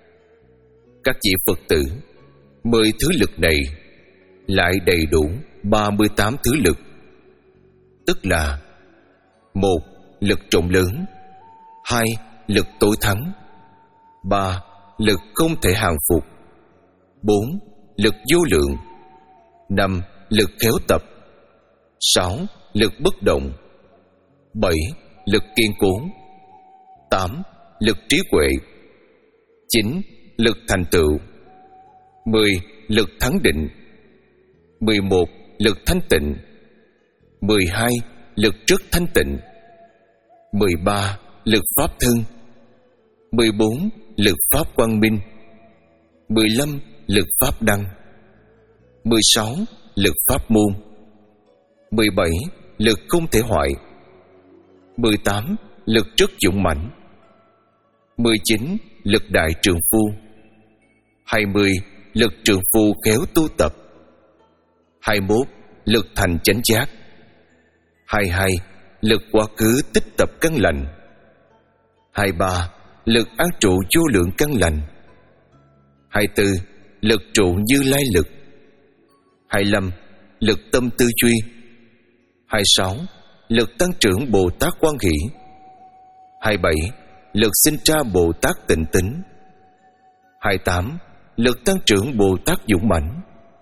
các vị Phật tử, mười thứ lực này lại đầy đủ ba mươi tám thứ lực, tức là: một. Lực trọng lớn. Hai. Lực tối thắng. Ba. Lực không thể hàng phục. Bốn. Lực vô lượng. Năm. Lực khéo tập. Sáu. Lực bất động. Bảy. Lực kiên cố. Tám. Lực trí huệ. Chín. Lực thành tựu. Mười. Lực thắng định. Mười một. Lực thanh tịnh. Mười hai. Lực rất thanh tịnh. Mười ba. Lực pháp thân. Mười bốn. Lực pháp quang minh. Mười lăm. Lực pháp đăng. Mười sáu. Lực pháp môn. Mười bảy. Lực không thể hoại. Mười tám. Lực rất dũng mãnh. Mười chín. Lực đại trượng phu. Hai mươi. Lực trượng phu khéo tu tập. Hai mươi mốt. Lực thành chánh giác. Hai mươi hai. Lực quá khứ tích tập căn lành. Hai mươi ba. Lực an trụ vô lượng căn lành. Hai mươi tư. Lực trụ Như Lai lực. Hai mươi lăm. Lực tâm tư duy. Hai mươi sáu. Lực tăng trưởng Bồ Tát Quan Hỷ. Hai mươi bảy. Lực sinh ra Bồ Tát Tịnh Tín. Hai mươi tám. Lực tăng trưởng Bồ Tát Dũng Mãnh.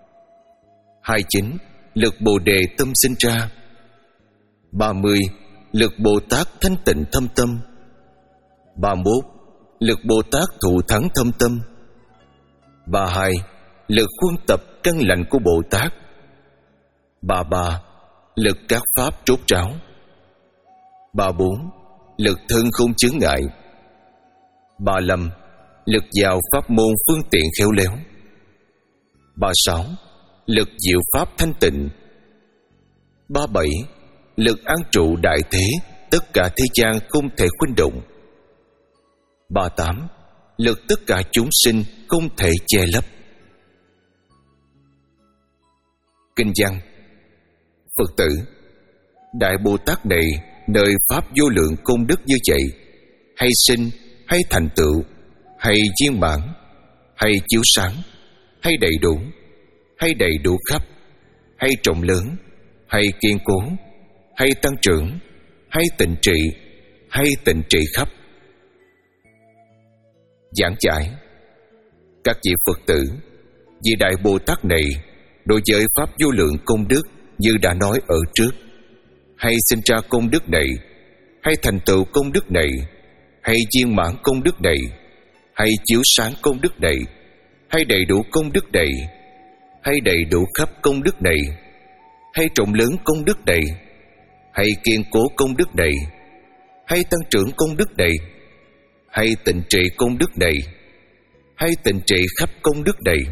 Hai mươi chín. Lực Bồ Đề tâm sinh ra. Ba mươi. Lực Bồ Tát thanh tịnh thâm tâm. Ba mươi mốt. Lực Bồ Tát thụ thắng thâm tâm. Ba mươi hai. Lực khuân tập căn lành của Bồ Tát. Ba mươi ba. Lực các pháp rốt ráo. Ba mươi bốn. Lực thân không chướng ngại. Ba mươi lăm. Lực vào pháp môn phương tiện khéo léo. Ba mươi sáu. Lực diệu pháp thanh tịnh. Ba mươi bảy. Lực an trụ đại thế tất cả thế gian không thể khuynh động. Ba mươi tám. Lực tất cả chúng sinh không thể che lấp. Kinh văn: Phật tử, Đại Bồ Tát này nơi pháp vô lượng công đức như vậy, hay sinh, hay thành tựu, hay viên mãn, hay chiếu sáng, hay đầy đủ, hay đầy đủ khắp, hay trọng lớn, hay kiên cố, hay tăng trưởng, hay tịnh trị, hay tịnh trị khắp. Giảng giải: các vị Phật tử, vị Đại Bồ Tát này đối với pháp vô lượng công đức như đã nói ở trước, hay sinh ra công đức này, hay thành tựu công đức này, hay viên mãn công đức này, hay chiếu sáng công đức này, hay đầy đủ công đức này, hay đầy đủ khắp công đức này, hay trọng lớn công đức này, hay kiên cố công đức này, hay tăng trưởng công đức này, hay tịnh trị công đức này, hay tịnh trị khắp công đức này.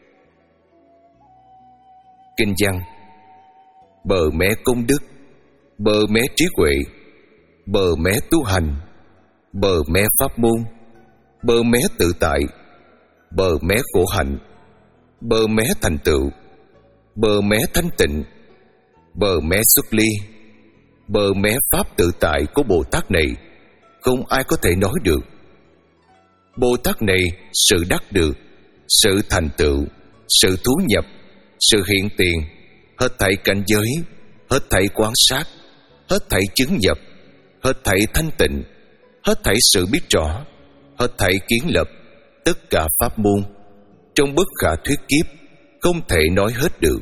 Kinh văn: bờ mé công đức, bờ mé trí huệ, bờ mé tu hành, bờ mé pháp môn, bờ mé tự tại, bờ mé khổ hạnh, bờ mé thành tựu, bờ mé thanh tịnh, bờ mé xuất ly, bờ mé pháp tự tại của Bồ Tát này không ai có thể nói được. Bồ Tát này sự đắc được, sự thành tựu, sự thú nhập, sự hiện tiền, hết thảy cảnh giới, hết thảy quán sát, hết thảy chứng nhập, hết thảy thanh tịnh, hết thảy sự biết rõ, hết thảy kiến lập, tất cả pháp môn, trong bất khả thuyết kiếp, không thể nói hết được.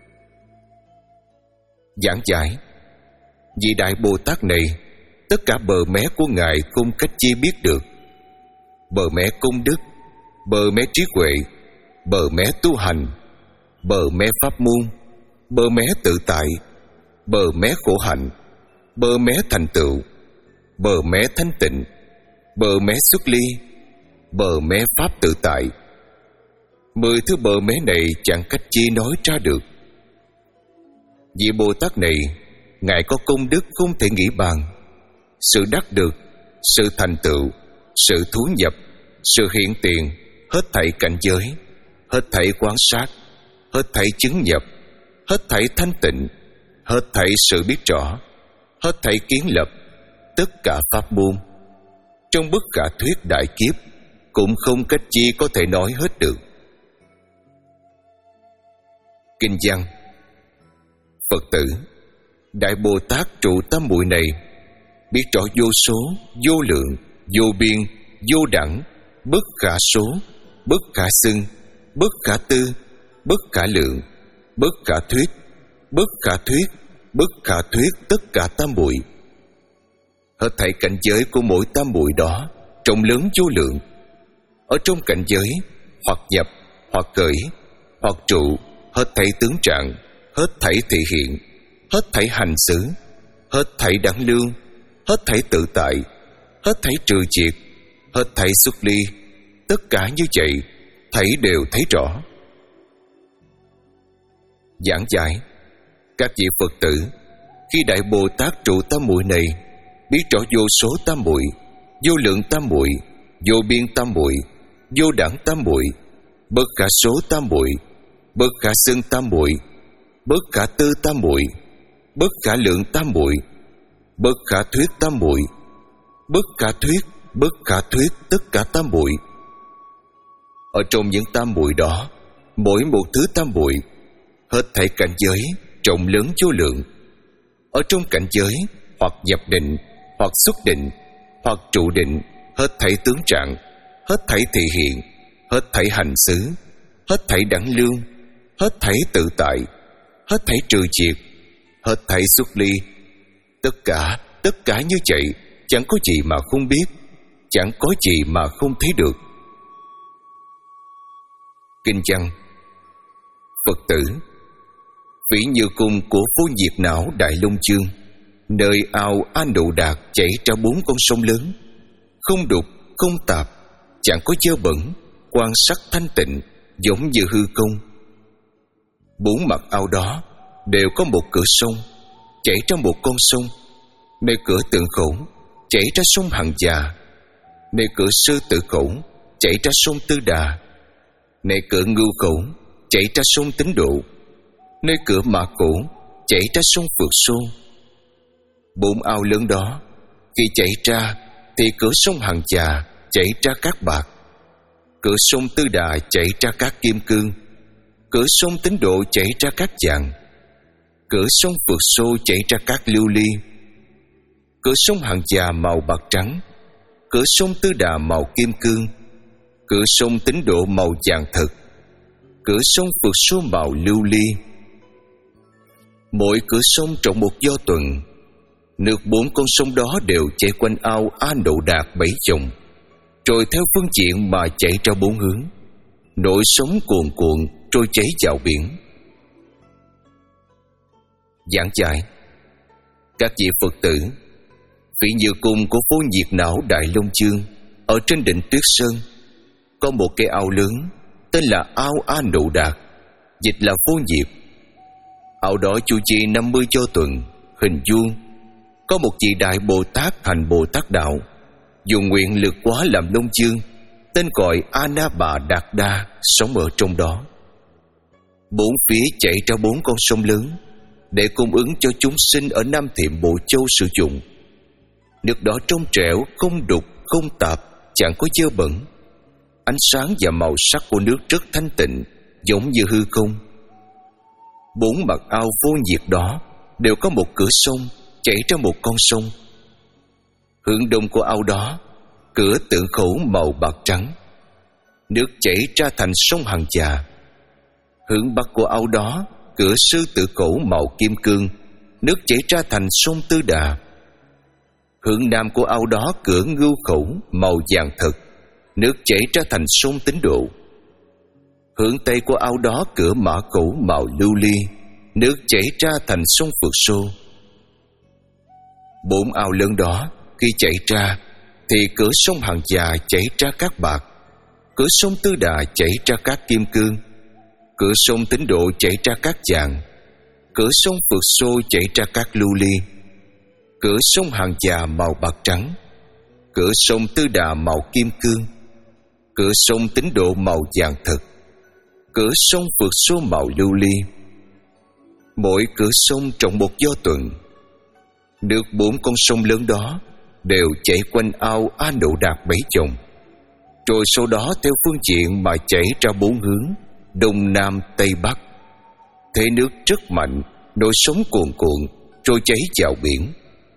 Giảng giải: vị Đại Bồ Tát này, tất cả bờ mé của Ngài không cách chi biết được. Bờ mé công đức, bờ mé trí huệ, bờ mé tu hành, bờ mé pháp môn, bờ mé tự tại, bờ mé khổ hạnh, bờ mé thành tựu, bờ mé thanh tịnh, bờ mé xuất ly, bờ mé pháp tự tại. Mười thứ bờ mé này chẳng cách chi nói ra được. Vị Bồ Tát này, Ngài có công đức không thể nghĩ bàn, sự đắc được, sự thành tựu, sự thú nhập, sự hiện tiền, hết thảy cảnh giới, hết thảy quan sát, hết thảy chứng nhập, hết thảy thanh tịnh, hết thảy sự biết rõ, hết thảy kiến lập, tất cả pháp môn, trong bất khả thuyết đại kiếp, cũng không cách chi có thể nói hết được. Kinh văn: Phật tử, Đại Bồ Tát trụ tam muội này, biết rõ vô số, vô lượng, vô biên, vô đẳng, bất khả số, bất khả xưng, bất khả tư, bất khả lượng, bất khả thuyết, bất khả thuyết, bất khả thuyết tất cả tam muội. Hết thảy cảnh giới của mỗi tam muội đó rộng lớn vô lượng. Ở trong cảnh giới, hoặc nhập, hoặc khởi, hoặc trụ, hết thảy tướng trạng, hết thảy thị hiện, hết thảy hành xử, hết thảy đẳng lương, hết thảy tự tại, hết thảy trừ triệt, hết thảy xuất ly, tất cả như vậy, thảy đều thấy rõ. Giảng giải: các vị Phật tử, khi Đại Bồ Tát trụ tam muội này, biết rõ vô số tam muội, vô lượng tam muội, vô biên tam muội, vô đẳng tam muội, bất khả số tam muội, bất khả xưng tam muội, bất khả tư tam muội, bất khả lượng tam muội, bất khả thuyết tam muội, bất khả thuyết, bất khả thuyết tất cả tam muội. Ở trong những tam muội đó, mỗi một thứ tam muội, hết thảy cảnh giới rộng lớn vô lượng. Ở trong cảnh giới, hoặc nhập định, hoặc xuất định, hoặc trụ định, hết thảy tướng trạng, hết thảy thị hiện, hết thảy hành xứ, hết thảy đẳng lương, hết thảy tự tại, hết thảy trừ triệt, hết thảy xuất ly, tất cả, tất cả như vậy, chẳng có gì mà không biết, chẳng có gì mà không thấy được. Kinh văn: Phật tử, vĩ như cung của vô nhiệt não Đại Long Chương, nơi ao An Đụ Đạt chảy ra bốn con sông lớn, không đục, không tạp, chẳng có dơ bẩn, quan sát thanh tịnh, giống như hư không. Bốn mặt ao đó đều có một cửa sông chảy ra một con sông, nơi cửa Tượng Khẩu chảy ra sông Hằng Già, nơi cửa Sư Tử Khẩu chảy ra sông Tư Đà, nơi cửa Ngưu Khẩu chảy ra sông Tín Độ, nơi cửa Mã Cổ chảy ra sông Phượt Xô. Bốn ao lớn đó khi chảy ra thì cửa sông Hằng Già chảy ra cát bạc, cửa sông Tư Đà chảy ra cát kim cương, cửa sông Tín Độ chảy ra cát vàng, cửa sông Phượt Xô chảy ra cát lưu ly, cửa sông Hằng Già màu bạc trắng, cửa sông Tư Đà màu kim cương, cửa sông Tín Độ màu vàng thực, cửa sông Phượt Xô màu lưu ly. Mỗi cửa sông trộn một do tuần. Nước bốn con sông đó đều chảy quanh ao An Đụ Đạt bảy vòng, rồi theo phương diện mà chảy ra bốn hướng, nổi sóng cuồn cuộn trôi chảy vào biển. Giảng giải: các vị Phật tử, Vĩ Như Cung của vô nhiệt não Đại Long Chương ở trên đỉnh Tuyết Sơn có một cái ao lớn tên là ao An Đụ Đạt, dịch là vô nhiệt. Ao đó chu vi năm mươi cho tuần, hình vuông. Có một vị Đại Bồ Tát hành Bồ Tát đạo, dùng nguyện lực quá làm Long Dương, tên gọi A Na Bà Đạt Đa, sống ở trong đó. Bốn phía chảy ra bốn con sông lớn để cung ứng cho chúng sinh ở Nam Thiệm Bộ Châu sử dụng. Nước đó trong trẻo, không đục, không tạp, chẳng có dơ bẩn. Ánh sáng và màu sắc của nước rất thanh tịnh, giống như hư không. Bốn mặt ao vô nhiệt đó đều có một cửa sông chảy ra một con sông. Hướng đông của ao đó, cửa tượng khẩu màu bạc trắng, nước chảy ra thành sông Hằng Già. Hướng bắc của ao đó, cửa sư tử cổ màu kim cương, nước chảy ra thành sông Tư Đà. Hướng nam của ao đó, cửa ngưu khẩu màu vàng thực, nước chảy ra thành sông Tín Độ. Hướng tây của ao đó, cửa mã khẩu màu lưu ly, nước chảy ra thành sông Phượt Xô. Bốn ao lớn đó khi chảy ra thì cửa sông Hằng Già chảy ra cát bạc, cửa sông Tư Đà chảy ra cát kim cương, cửa sông Tín Độ chảy ra cát vàng, cửa sông Phượt Xô chảy ra cát lưu ly, cửa sông Hằng Già màu bạc trắng, cửa sông Tư Đà màu kim cương, cửa sông Tín Độ màu vàng thực, cửa sông Phượt Xô màu lưu ly. Mỗi cửa sông trồng một do tuần. Nước bốn con sông lớn đó đều chảy quanh ao A Nậu Đạt bảy chồng, rồi sau đó theo phương diện mà chảy ra bốn hướng: đông nam tây bắc. Thế nước rất mạnh, nổi sóng cuồn cuộn, rồi chảy vào biển.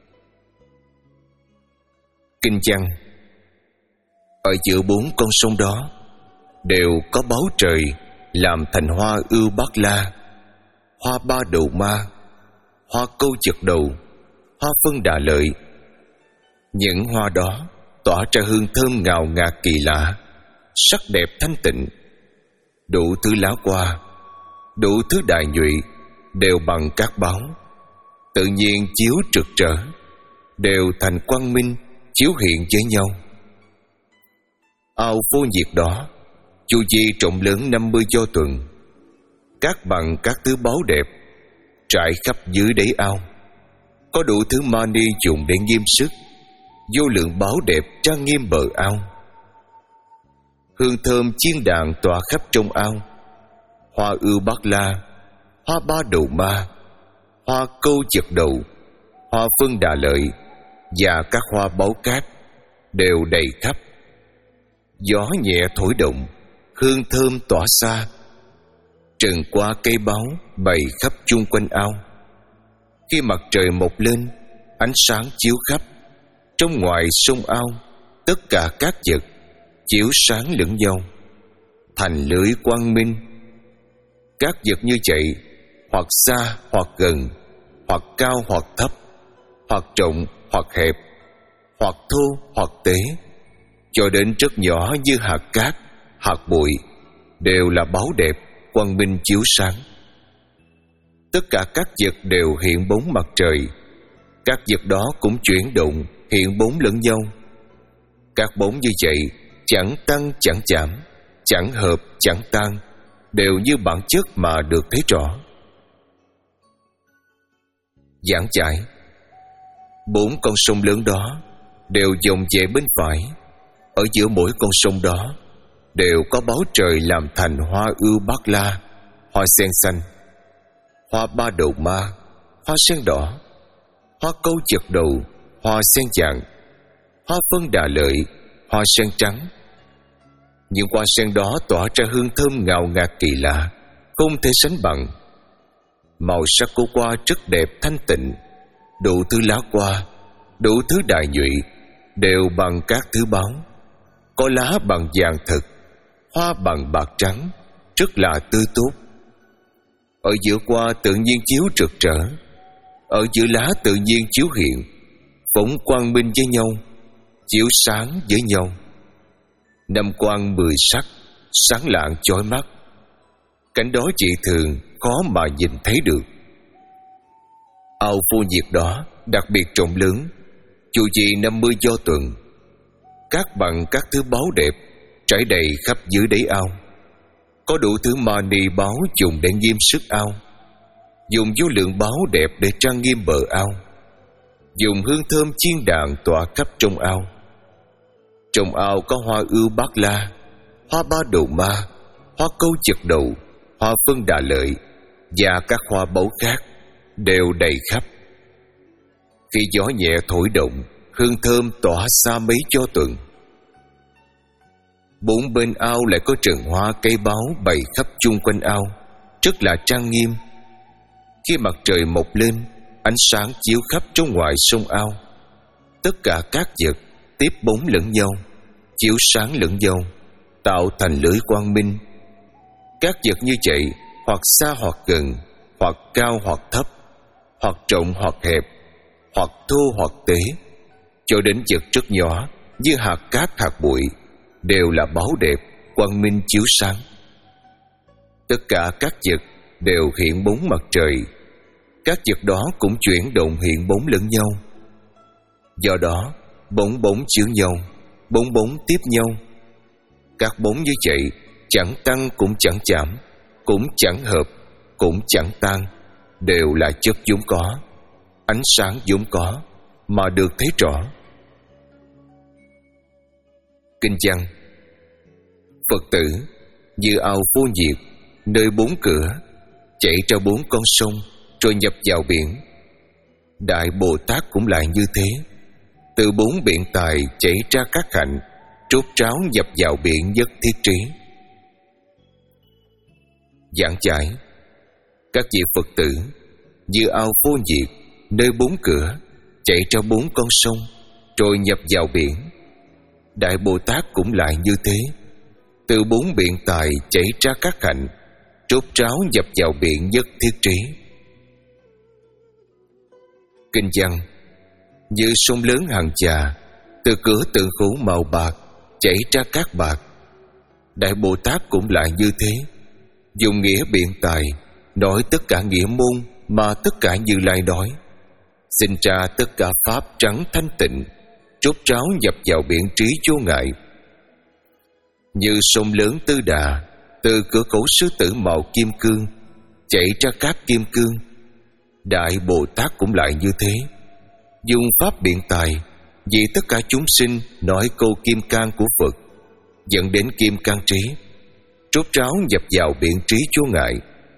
Kinh văn: ở giữa bốn con sông đó đều có báu trời làm thành hoa ưu bát la, hoa ba đầu ma, hoa câu chật đầu, hoa phân đà lợi. Những hoa đó tỏa ra hương thơm ngào ngạt kỳ lạ, sắc đẹp thanh tịnh. Đủ thứ lá hoa, đủ thứ đài nhụy đều bằng cát báu, tự nhiên chiếu rực rỡ, đều thành quang minh chiếu hiện với nhau. Ao vô nhiệt đó chu vi rộng lớn năm mươi do tuần, cát bằng các thứ báu đẹp trải khắp dưới đáy ao, có đủ thứ mani dùng để nghiêm sức, vô lượng báu đẹp trang nghiêm bờ ao. Hương thơm chiên đàn tỏa khắp trong ao, hoa ưu bát la, hoa ba đầu ma, hoa câu chật đầu, hoa phân đà lợi và các hoa báu cát đều đầy khắp. Gió nhẹ thổi động, hương thơm tỏa xa, trần qua cây báu bày khắp chung quanh ao. Khi mặt trời mọc lên, ánh sáng chiếu khắp, trong ngoài sông ao tất cả các vật chiếu sáng lẫn nhau, thành lưới quang minh. Các vật như vậy, hoặc xa hoặc gần, hoặc cao hoặc thấp, hoặc rộng hoặc hẹp, hoặc thô hoặc tế, cho đến rất nhỏ như hạt cát, hạt bụi, đều là báu đẹp quang minh chiếu sáng. Tất cả các vật đều hiện bóng mặt trời. Các vật đó cũng chuyển động, hiện bóng lẫn nhau. Các bóng như vậy chẳng tăng chẳng giảm, chẳng hợp chẳng tan, đều như bản chất mà được thấy rõ. Giảng giải: bốn con sông lớn đó đều dòng về bên phải. Ở giữa mỗi con sông đó đều có báu trời làm thành hoa ưu bát la, hoa sen xanh, hoa ba đầu ma, hoa sen đỏ, hoa câu chật đầu, hoa sen vàng, hoa phân đà lợi, hoa sen trắng. Những hoa sen đó tỏa ra hương thơm ngào ngạt kỳ lạ, không thể sánh bằng. Màu sắc của hoa rất đẹp thanh tịnh, đủ thứ lá hoa, đủ thứ đài nhụy đều bằng các thứ báu. Có lá bằng vàng thực, hoa bằng bạc trắng, rất là tươi tốt. Ở giữa hoa tự nhiên chiếu rực rỡ, ở giữa lá tự nhiên chiếu hiện, phóng quang minh với nhau, chiếu sáng với nhau. Năm quang mười sắc, sáng lạng chói mắt. Cảnh đó chị thường khó mà nhìn thấy được. Ao vô nhiệt đó đặc biệt rộng lớn, chu vi năm mươi do tuần, cát bằng các thứ báu đẹp trải đầy khắp dưới đáy ao. Có đủ thứ mani báu dùng để nghiêm sức ao, dùng vô lượng báu đẹp để trang nghiêm bờ ao, dùng hương thơm chiên đàn tỏa khắp trong ao. Trong ao có hoa ưu bát la, hoa ba đầu ma, hoa câu chật đầu, hoa phân đà lợi và các hoa báu khác đều đầy khắp. Khi gió nhẹ thổi động, hương thơm tỏa xa mấy cho tuần. Bốn bên ao lại có rừng hoa cây báu bày khắp chung quanh ao, rất là trang nghiêm. Khi mặt trời mọc lên, ánh sáng chiếu khắp trong ngoài sông ao. tất cả các vật tiếp bóng lẫn nhau, chiếu sáng lẫn nhau, tạo thành lưới quang minh. Các vật như vậy hoặc xa hoặc gần, hoặc cao hoặc thấp, hoặc rộng hoặc hẹp, hoặc thô hoặc tế, cho đến vật rất nhỏ như hạt cát hạt bụi, đều là báu đẹp, quang minh chiếu sáng. Tất cả các vật đều hiện bóng mặt trời. Các vật đó cũng chuyển động hiện bóng lẫn nhau. Do đó, bóng bóng chiếu nhau, bóng bóng tiếp nhau. Các bóng như vậy chẳng tăng cũng chẳng giảm, cũng chẳng hợp, cũng chẳng tan, đều là chất vốn có, ánh sáng vốn có, mà được thấy rõ. Kinh văn: Phật tử như ao vô nhiệt, nơi bốn cửa, chảy ra bốn con sông, rồi nhập vào biển. Đại Bồ Tát cũng lại như thế. Từ bốn biện tài chảy ra các hạnh, trút ráo nhập vào biển nhất thiết trí. Giảng giải: Các vị Phật tử như ao vô nhiệt, nơi bốn cửa, chảy ra bốn con sông, rồi nhập vào biển. Đại Bồ Tát cũng lại như thế. Từ bốn biện tài chảy ra các hạnh, trút ráo nhập vào biển nhất thiết trí. Kinh văn: Như sông lớn Hằng Trà, từ cửa tượng khổ màu bạc chảy ra các bạc. Đại Bồ Tát cũng lại như thế. Dùng nghĩa biện tài nói tất cả nghĩa môn mà tất cả Như Lai nói, sinh ra tất cả pháp trắng thanh tịnh, trút ráo nhập vào biển trí vô ngại. Như sông lớn Tư Đà, từ cửa khẩu sư tử màu kim cương chảy ra các kim cương. Đại Bồ Tát cũng lại như thế. Dùng pháp biện tài vì tất cả chúng sinh nói câu kim cang của Phật, dẫn đến kim cang trí, trút ráo nhập vào biển trí vô ngại.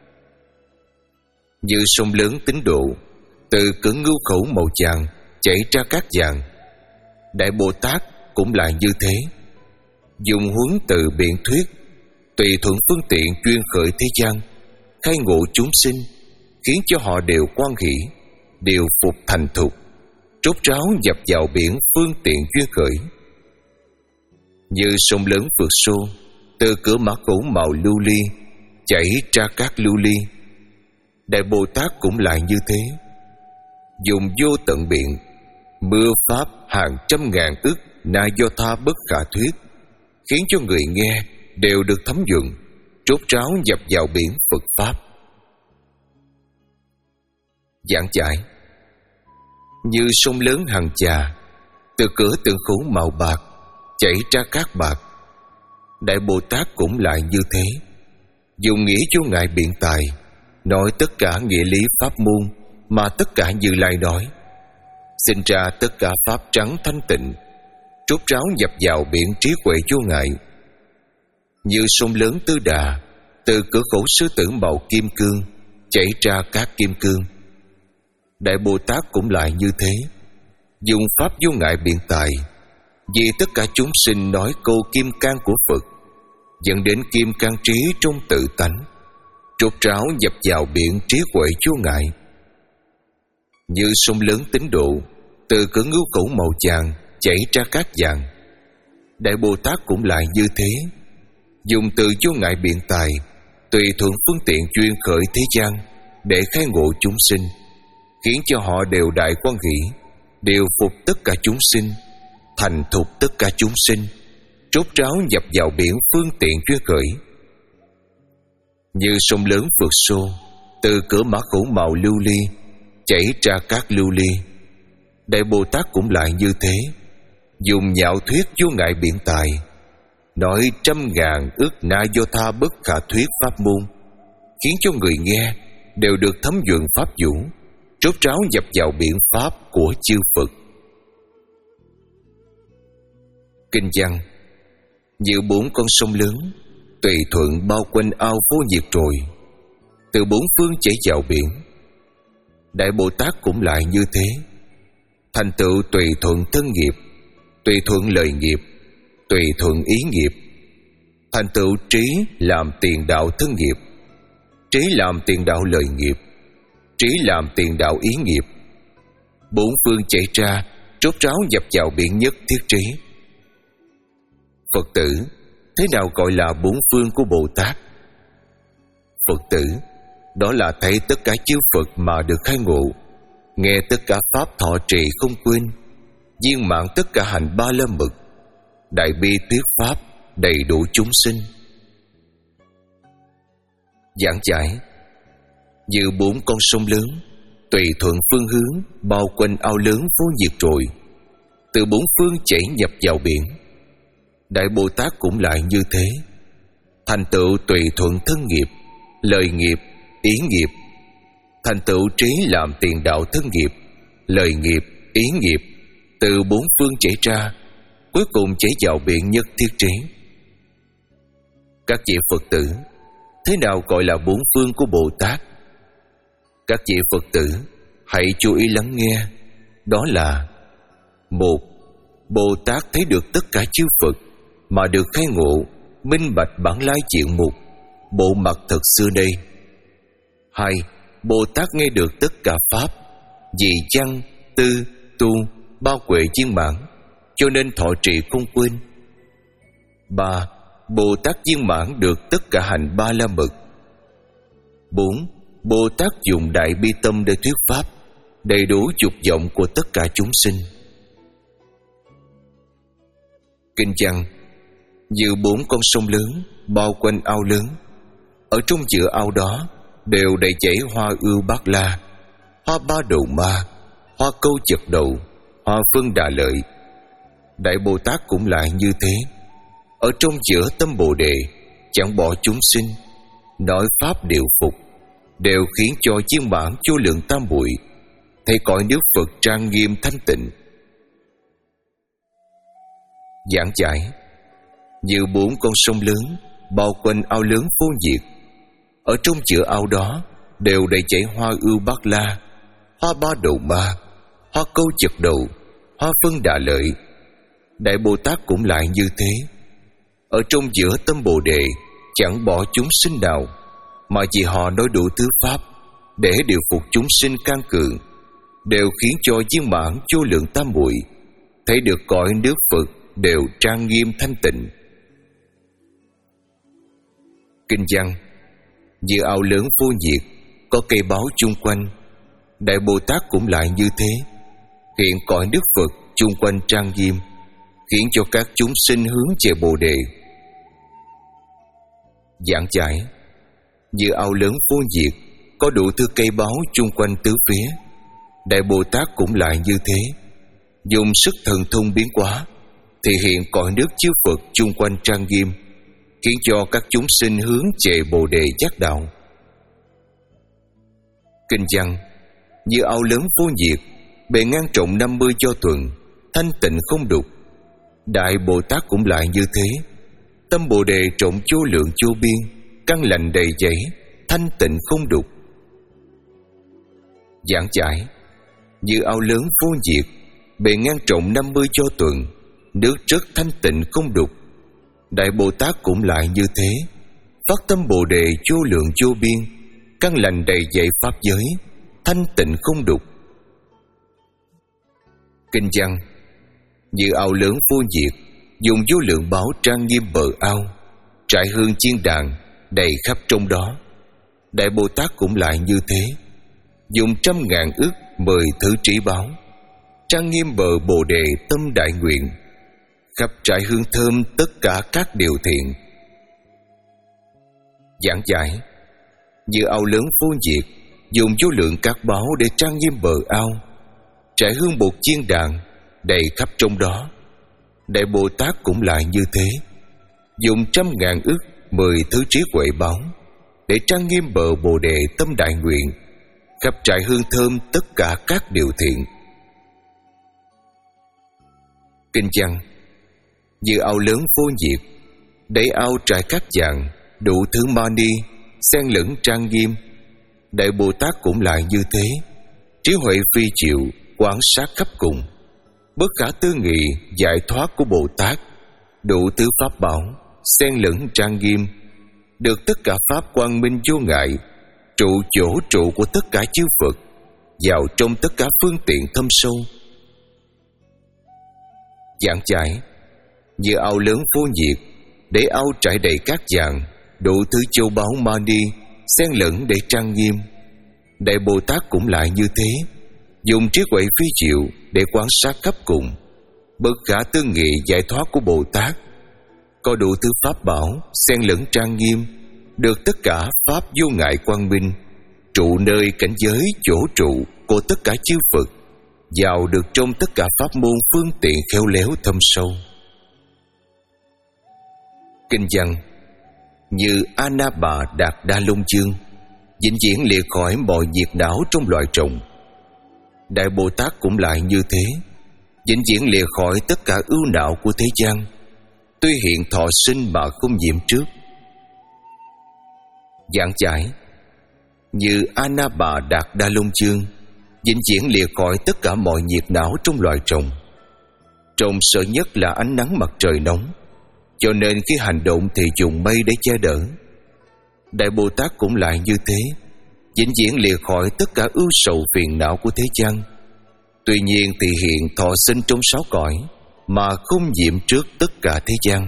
Như sông lớn Tín Độ, từ cửa ngưu khẩu màu vàng chảy ra các vàng. Đại Bồ Tát cũng lại như thế. Dùng huấn từ biện thuyết, tùy thuận phương tiện chuyên khởi thế gian, khai ngộ chúng sinh, khiến cho họ đều quan hỷ, đều phục thành thục, trút ráo nhập vào biển phương tiện duyên khởi. Như sông lớn Phật Xô, từ cửa mã khẩu màu lưu ly chảy ra các lưu ly. Đại Bồ Tát cũng lại như thế. Dùng vô tận biện, mưa pháp hàng trăm ngàn ức na do tha bất khả thuyết, khiến cho người nghe đều được thấm nhuận, trút ráo nhập vào biển Phật pháp. Giảng giải: Như sông lớn Hằng Trà, từ cửa tượng khổ màu bạc chảy ra các bạc. Đại Bồ Tát cũng lại như thế. Dùng nghĩa vô ngại biện tài nói tất cả nghĩa lý pháp môn mà tất cả Như Lai nói, sinh ra tất cả pháp trắng thanh tịnh, trút ráo nhập vào biển trí huệ vô ngại. Như sông lớn Tư Đà, từ cửa khẩu sư tử màu kim cương chảy ra các kim cương. Đại Bồ Tát cũng lại như thế. Dùng pháp vô ngại biện tài vì tất cả chúng sinh nói câu kim cang của Phật, dẫn đến kim cang trí trong tự tánh, trút ráo nhập vào biển trí huệ vô ngại. Như sông lớn Tín Độ, từ cửa ngưu khẩu màu vàng chảy ra các vàng. Đại Bồ Tát cũng lại như thế. Dùng từ vô ngại biện tài, tùy thuận phương tiện chuyên khởi thế gian, để khai ngộ chúng sinh, khiến cho họ đều đại quan hỷ, đều phục tất cả chúng sinh, thành thục tất cả chúng sinh, trút ráo nhập vào biển phương tiện chuyên khởi. Như sông lớn Phật Xô, từ cửa mã khẩu màu lưu ly chảy ra các lưu ly. Đại Bồ Tát cũng lại như thế. Dùng nhạo thuyết vô ngại biện tài nói trăm ngàn ức na do tha bất khả thuyết pháp môn, khiến cho người nghe đều được thấm nhuận pháp vũ, trút ráo nhập vào biển pháp của chư Phật. Kinh văn: Như bốn con sông lớn tùy thuận bao quanh ao vô nhiệt rồi, từ bốn phương chảy vào biển. Đại Bồ Tát cũng lại như thế. Thành tựu tùy thuận thân nghiệp, tùy thuận lời nghiệp, tùy thuận ý nghiệp. Thành tựu trí làm tiền đạo thân nghiệp, trí làm tiền đạo lời nghiệp, trí làm tiền đạo ý nghiệp. Bốn phương chảy ra rốt ráo dập vào biển nhất thiết trí. Phật tử, thế nào gọi là bốn phương của Bồ Tát? Phật tử, đó là thấy tất cả chư Phật mà được khai ngộ, nghe tất cả pháp thọ trì không quên, viên mãn tất cả hành ba la mật, đại bi thuyết pháp đầy đủ chúng sinh. Giảng giải: như bốn con sông lớn, tùy thuận phương hướng, bao quanh ao lớn vô diệt rồi, từ bốn phương chảy nhập vào biển. Đại Bồ Tát cũng lại như thế, thành tựu tùy thuận thân nghiệp, lời nghiệp, ý nghiệp, thành tựu trí làm tiền đạo thân nghiệp, lời nghiệp, ý nghiệp, từ bốn phương chảy ra, cuối cùng chảy vào biển nhất thiết trí. Các vị Phật tử, thế nào gọi là bốn phương của Bồ Tát? Các vị Phật tử hãy chú ý lắng nghe. Đó là: một, Bồ Tát thấy được tất cả chư Phật mà được khai ngộ, minh bạch bản lai diện mục, bộ mặt thật xưa đây. Hai, Bồ Tát nghe được tất cả pháp, vì văn, tư, tu, bao quệ viên mãn, cho nên thọ trì không quên. Ba, Bồ Tát viên mãn được tất cả hành ba la mật. Bốn, Bồ Tát dùng đại bi tâm để thuyết pháp, đầy đủ dục vọng của tất cả chúng sinh. Kinh văn: như bốn con sông lớn, bao quanh ao lớn, ở trong giữa ao đó đều đầy chảy hoa ưu bát la, hoa ba đầu ma, hoa câu chật đầu, hoa phân đà lợi. Đại Bồ Tát cũng lại như thế, ở trong giữa tâm Bồ Đề, chẳng bỏ chúng sinh, nói pháp đều phục, đều khiến cho viên mãn vô lượng tam muội, thấy cõi nước Phật trang nghiêm thanh tịnh. Giảng giải: như bốn con sông lớn, bao quanh ao lớn vô diệt, ở trong giữa ao đó đều đầy chảy hoa ưu bát la, hoa ba đầu ma, hoa câu chật đầu, hoa phân đà lợi. Đại Bồ Tát cũng lại như thế, ở trong giữa tâm Bồ Đề, chẳng bỏ chúng sinh nào, mà vì họ nói đủ thứ pháp để điều phục chúng sinh can cường, đều khiến cho viên mãn vô lượng tam muội, thấy được cõi nước Phật đều trang nghiêm thanh tịnh. Kinh văn: như ao lớn vô diệt, có cây báo chung quanh. Đại Bồ Tát cũng lại như thế, hiện cõi nước Phật chung quanh trang nghiêm, khiến cho các chúng sinh hướng về Bồ Đề. Giảng giải: như ao lớn vô diệt, có đủ thứ cây báo chung quanh tứ phía. Đại Bồ Tát cũng lại như thế, dùng sức thần thông biến hóa, thì hiện cõi nước chư Phật chung quanh trang nghiêm, khiến cho các chúng sinh hướng về Bồ Đề giác đạo. Kinh văn: như ao lớn vô diệt, bề ngang rộng năm mươi do tuần, thanh tịnh không đục. Đại Bồ Tát cũng lại như thế, tâm Bồ Đề rộng vô lượng vô biên, căn lành đầy dẫy, thanh tịnh không đục. Giảng giải: như ao lớn vô diệt, bề ngang rộng năm mươi do tuần, nước rất thanh tịnh không đục. Đại Bồ Tát cũng lại như thế, phát tâm Bồ Đề vô lượng vô biên, căn lành đầy dẫy pháp giới, thanh tịnh không đục. Kinh văn: như ao lớn vô diệt, dùng vô lượng bảo trang nghiêm bờ ao, trải hương chiên đàn đầy khắp trong đó. Đại Bồ Tát cũng lại như thế, dùng trăm ngàn ức mười thứ trí báo, trang nghiêm bờ Bồ Đề tâm đại nguyện, khắp trải hương thơm tất cả các điều thiện. Giảng giải: như ao lớn vô diệt, dùng vô lượng các báo để trang nghiêm bờ ao, trải hương bột chiên đàn đầy khắp trong đó. Đại Bồ Tát cũng lại như thế, dùng trăm ngàn ức mười thứ trí huệ báo để trang nghiêm bờ Bồ Đề tâm đại nguyện, khắp trải hương thơm tất cả các điều thiện. Kinh văn: như ao lớn vô diệt, đáy ao trải cát vàng, đủ thứ mani, xen lẫn trang nghiêm. Đại Bồ Tát cũng lại như thế, trí huệ phi diệu, quán sát khắp cùng, bất khả tư nghị giải thoát của Bồ Tát, đủ thứ pháp bảo, xen lẫn trang nghiêm, được tất cả pháp quang minh vô ngại, trụ chỗ trụ của tất cả chư Phật, vào trong tất cả phương tiện thâm sâu. Giảng giải: như ao lớn vô nhiệt, để ao trải đầy cát vàng, đủ thứ châu báu mani xen lẫn để trang nghiêm. Đại Bồ Tát cũng lại như thế, dùng trí huệ phi diệu để quan sát khắp cùng. Bất khả tư nghị giải thoát của Bồ Tát, có đủ thứ pháp bảo xen lẫn trang nghiêm, được tất cả pháp vô ngại quang minh, trụ nơi cảnh giới chỗ trụ của tất cả chư Phật, vào được trong tất cả pháp môn phương tiện khéo léo thâm sâu. Kinh văn: như A Na Bà Đạt Đa Long Dương, vĩnh viễn liệt khỏi mọi nhiệt não trong loài trùng. Đại Bồ Tát cũng lại như thế, vĩnh viễn liệt khỏi tất cả ưu não của thế gian, tuy hiện thọ sinh mà không nhiễm trước. Giảng giải: như A Na Bà Đạt Đa Long Dương, vĩnh viễn liệt khỏi tất cả mọi nhiệt não trong loài trùng. Trùng sợ nhất là ánh nắng mặt trời nóng, cho nên khi hành động thì dùng mây để che đỡ. Đại Bồ Tát cũng lại như thế, vĩnh viễn liệt khỏi tất cả ưu sầu phiền não của thế gian, tuy nhiên thì hiện thọ sinh trong sáu cõi mà không nhiễm trước tất cả thế gian.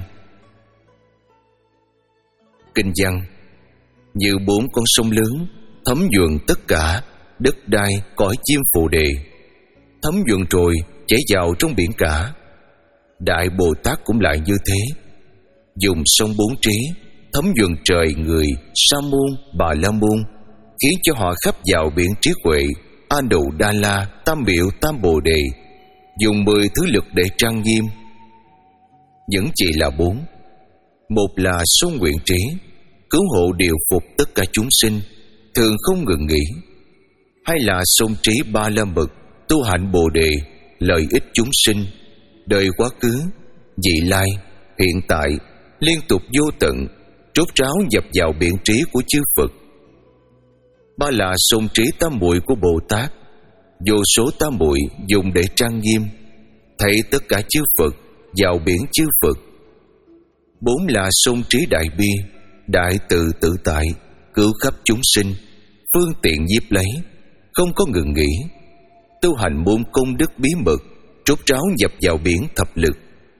Kinh văn: như bốn con sông lớn thấm nhuần tất cả đất đai cõi chim phù đề, thấm nhuần rồi chảy vào trong biển cả. Đại Bồ Tát cũng lại như thế, dùng sông bốn trí thấm nhuần trời người Sa môn Bà La môn, khiến cho họ khắp vào biển trí huệ A Nụ Đa La Tam Miệu Tam Bồ Đề, dùng mười thứ lực để trang nghiêm. Những chỉ là bốn: một là sông nguyện trí, cứu hộ điều phục tất cả chúng sinh, thường không ngừng nghỉ. Hai là sông trí Ba La Mật, tu hạnh Bồ Đề, lợi ích chúng sinh, đời quá khứ, vị lai, hiện tại, liên tục vô tận, trút ráo dập vào biển trí của chư Phật. Ba là sông trí tam muội của Bồ Tát, vô số tam muội dùng để trang nghiêm, thấy tất cả chư Phật vào biển chư Phật. Bốn là sông trí đại bi, đại từ tự tại, cứu khắp chúng sinh, phương tiện nhiếp lấy, không có ngừng nghỉ, tu hành môn công đức bí mật, trút ráo dập vào biển thập lực.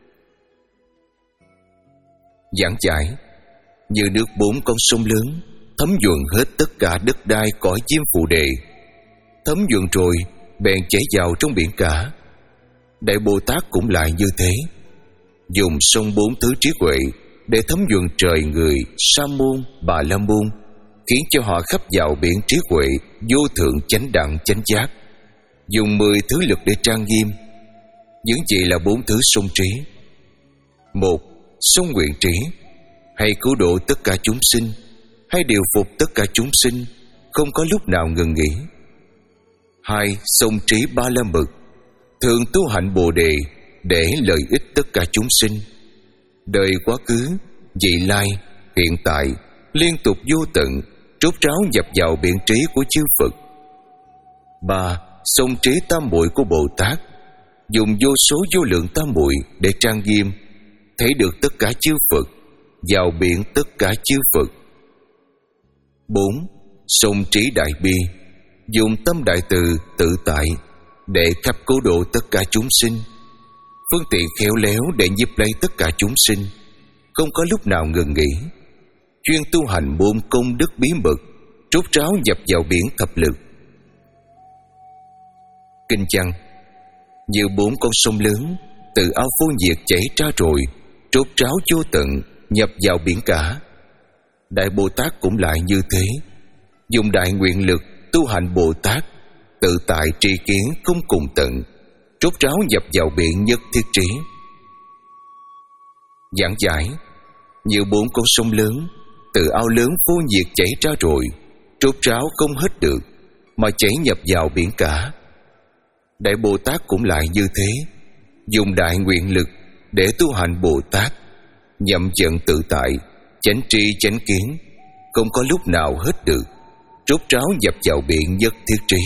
Giảng giải: như nước bốn con sông lớn thấm nhuần hết tất cả đất đai cõi chim phù đề, thấm nhuần rồi bèn chảy vào trong biển cả. Đại Bồ Tát cũng lại như thế, dùng sông bốn thứ trí huệ để thấm nhuần trời người Sa môn Bà La môn, khiến cho họ khắp vào biển trí huệ vô thượng chánh đẳng chánh giác, dùng mười thứ lực để trang nghiêm. Những chỉ là bốn thứ sông trí: một, sông nguyện trí, hay cứu độ tất cả chúng sinh, hay điều phục tất cả chúng sinh, không có lúc nào ngừng nghỉ. Hai, sông trí Ba La Mật, thường tu hạnh Bồ Đề để lợi ích tất cả chúng sinh, đời quá khứ, vị lai, hiện tại, liên tục vô tận, trút ráo dập vào biển trí của chư Phật. Ba, sông trí tam muội của Bồ Tát, dùng vô số vô lượng tam muội để trang nghiêm, thấy được tất cả chư Phật, vào biển tất cả chư Phật. Bốn, sông trí đại bi, dùng tâm đại từ tự tại để khắp cứu độ tất cả chúng sinh, phương tiện khéo léo để nhiếp lấy tất cả chúng sinh, không có lúc nào ngừng nghỉ, chuyên tu hành môn công đức bí mật, trút ráo dập vào biển thập lực. Kinh văn: như bốn con sông lớn từ ao vô nhiệt chảy ra rồi, trút ráo vô tận, nhập vào biển cả. Đại Bồ Tát cũng lại như thế, dùng đại nguyện lực tu hành Bồ Tát, tự tại tri kiến không cùng tận, trút ráo nhập vào biển nhất thiết trí. Giảng giải: như bốn con sông lớn từ ao lớn vô nhiệt chảy ra rồi, trút ráo không hết được, mà chảy nhập vào biển cả. Đại Bồ Tát cũng lại như thế, dùng đại nguyện lực để tu hành Bồ Tát, nhậm trận tự tại, chánh tri chánh kiến, không có lúc nào hết được, trút ráo nhập vào biển nhất thiết trí.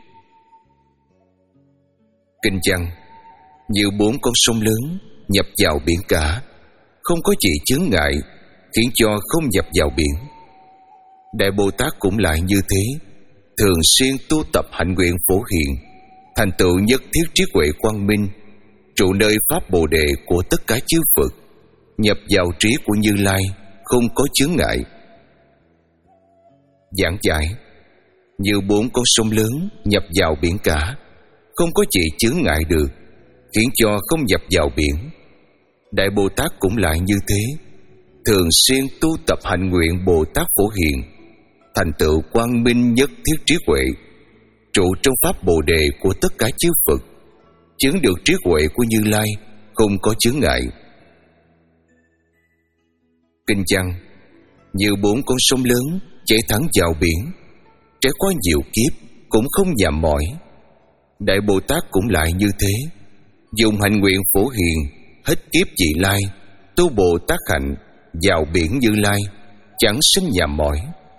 Kinh văn: như bốn con sông lớn nhập vào biển cả, không có gì chướng ngại khiến cho không nhập vào biển. Đại Bồ Tát cũng lại như thế, thường xuyên tu tập hạnh nguyện phổ hiện, thành tựu nhất thiết trí huệ quang minh, trụ nơi pháp Bồ Đề của tất cả chư Phật, nhập vào trí của Như Lai, không có chướng ngại. Giảng giải: như bốn con sông lớn nhập vào biển cả, không có gì chướng ngại được, khiến cho không nhập vào biển. Đại Bồ Tát cũng lại như thế, thường xuyên tu tập hạnh nguyện Bồ Tát Phổ Hiền, thành tựu quang minh nhất thiết trí huệ, trụ trong pháp Bồ Đề của tất cả chư Phật, chứng được trí huệ của Như Lai, không có chướng ngại. Kinh văn: như bốn con sông lớn chảy thẳng vào biển, trải qua nhiều kiếp cũng không nhàm mỏi. Đại Bồ Tát cũng lại như thế, dùng hạnh nguyện Phổ Hiền, hết kiếp vị lai, tu Bồ Tát hạnh vào biển Như Lai, chẳng sinh nhàm mỏi.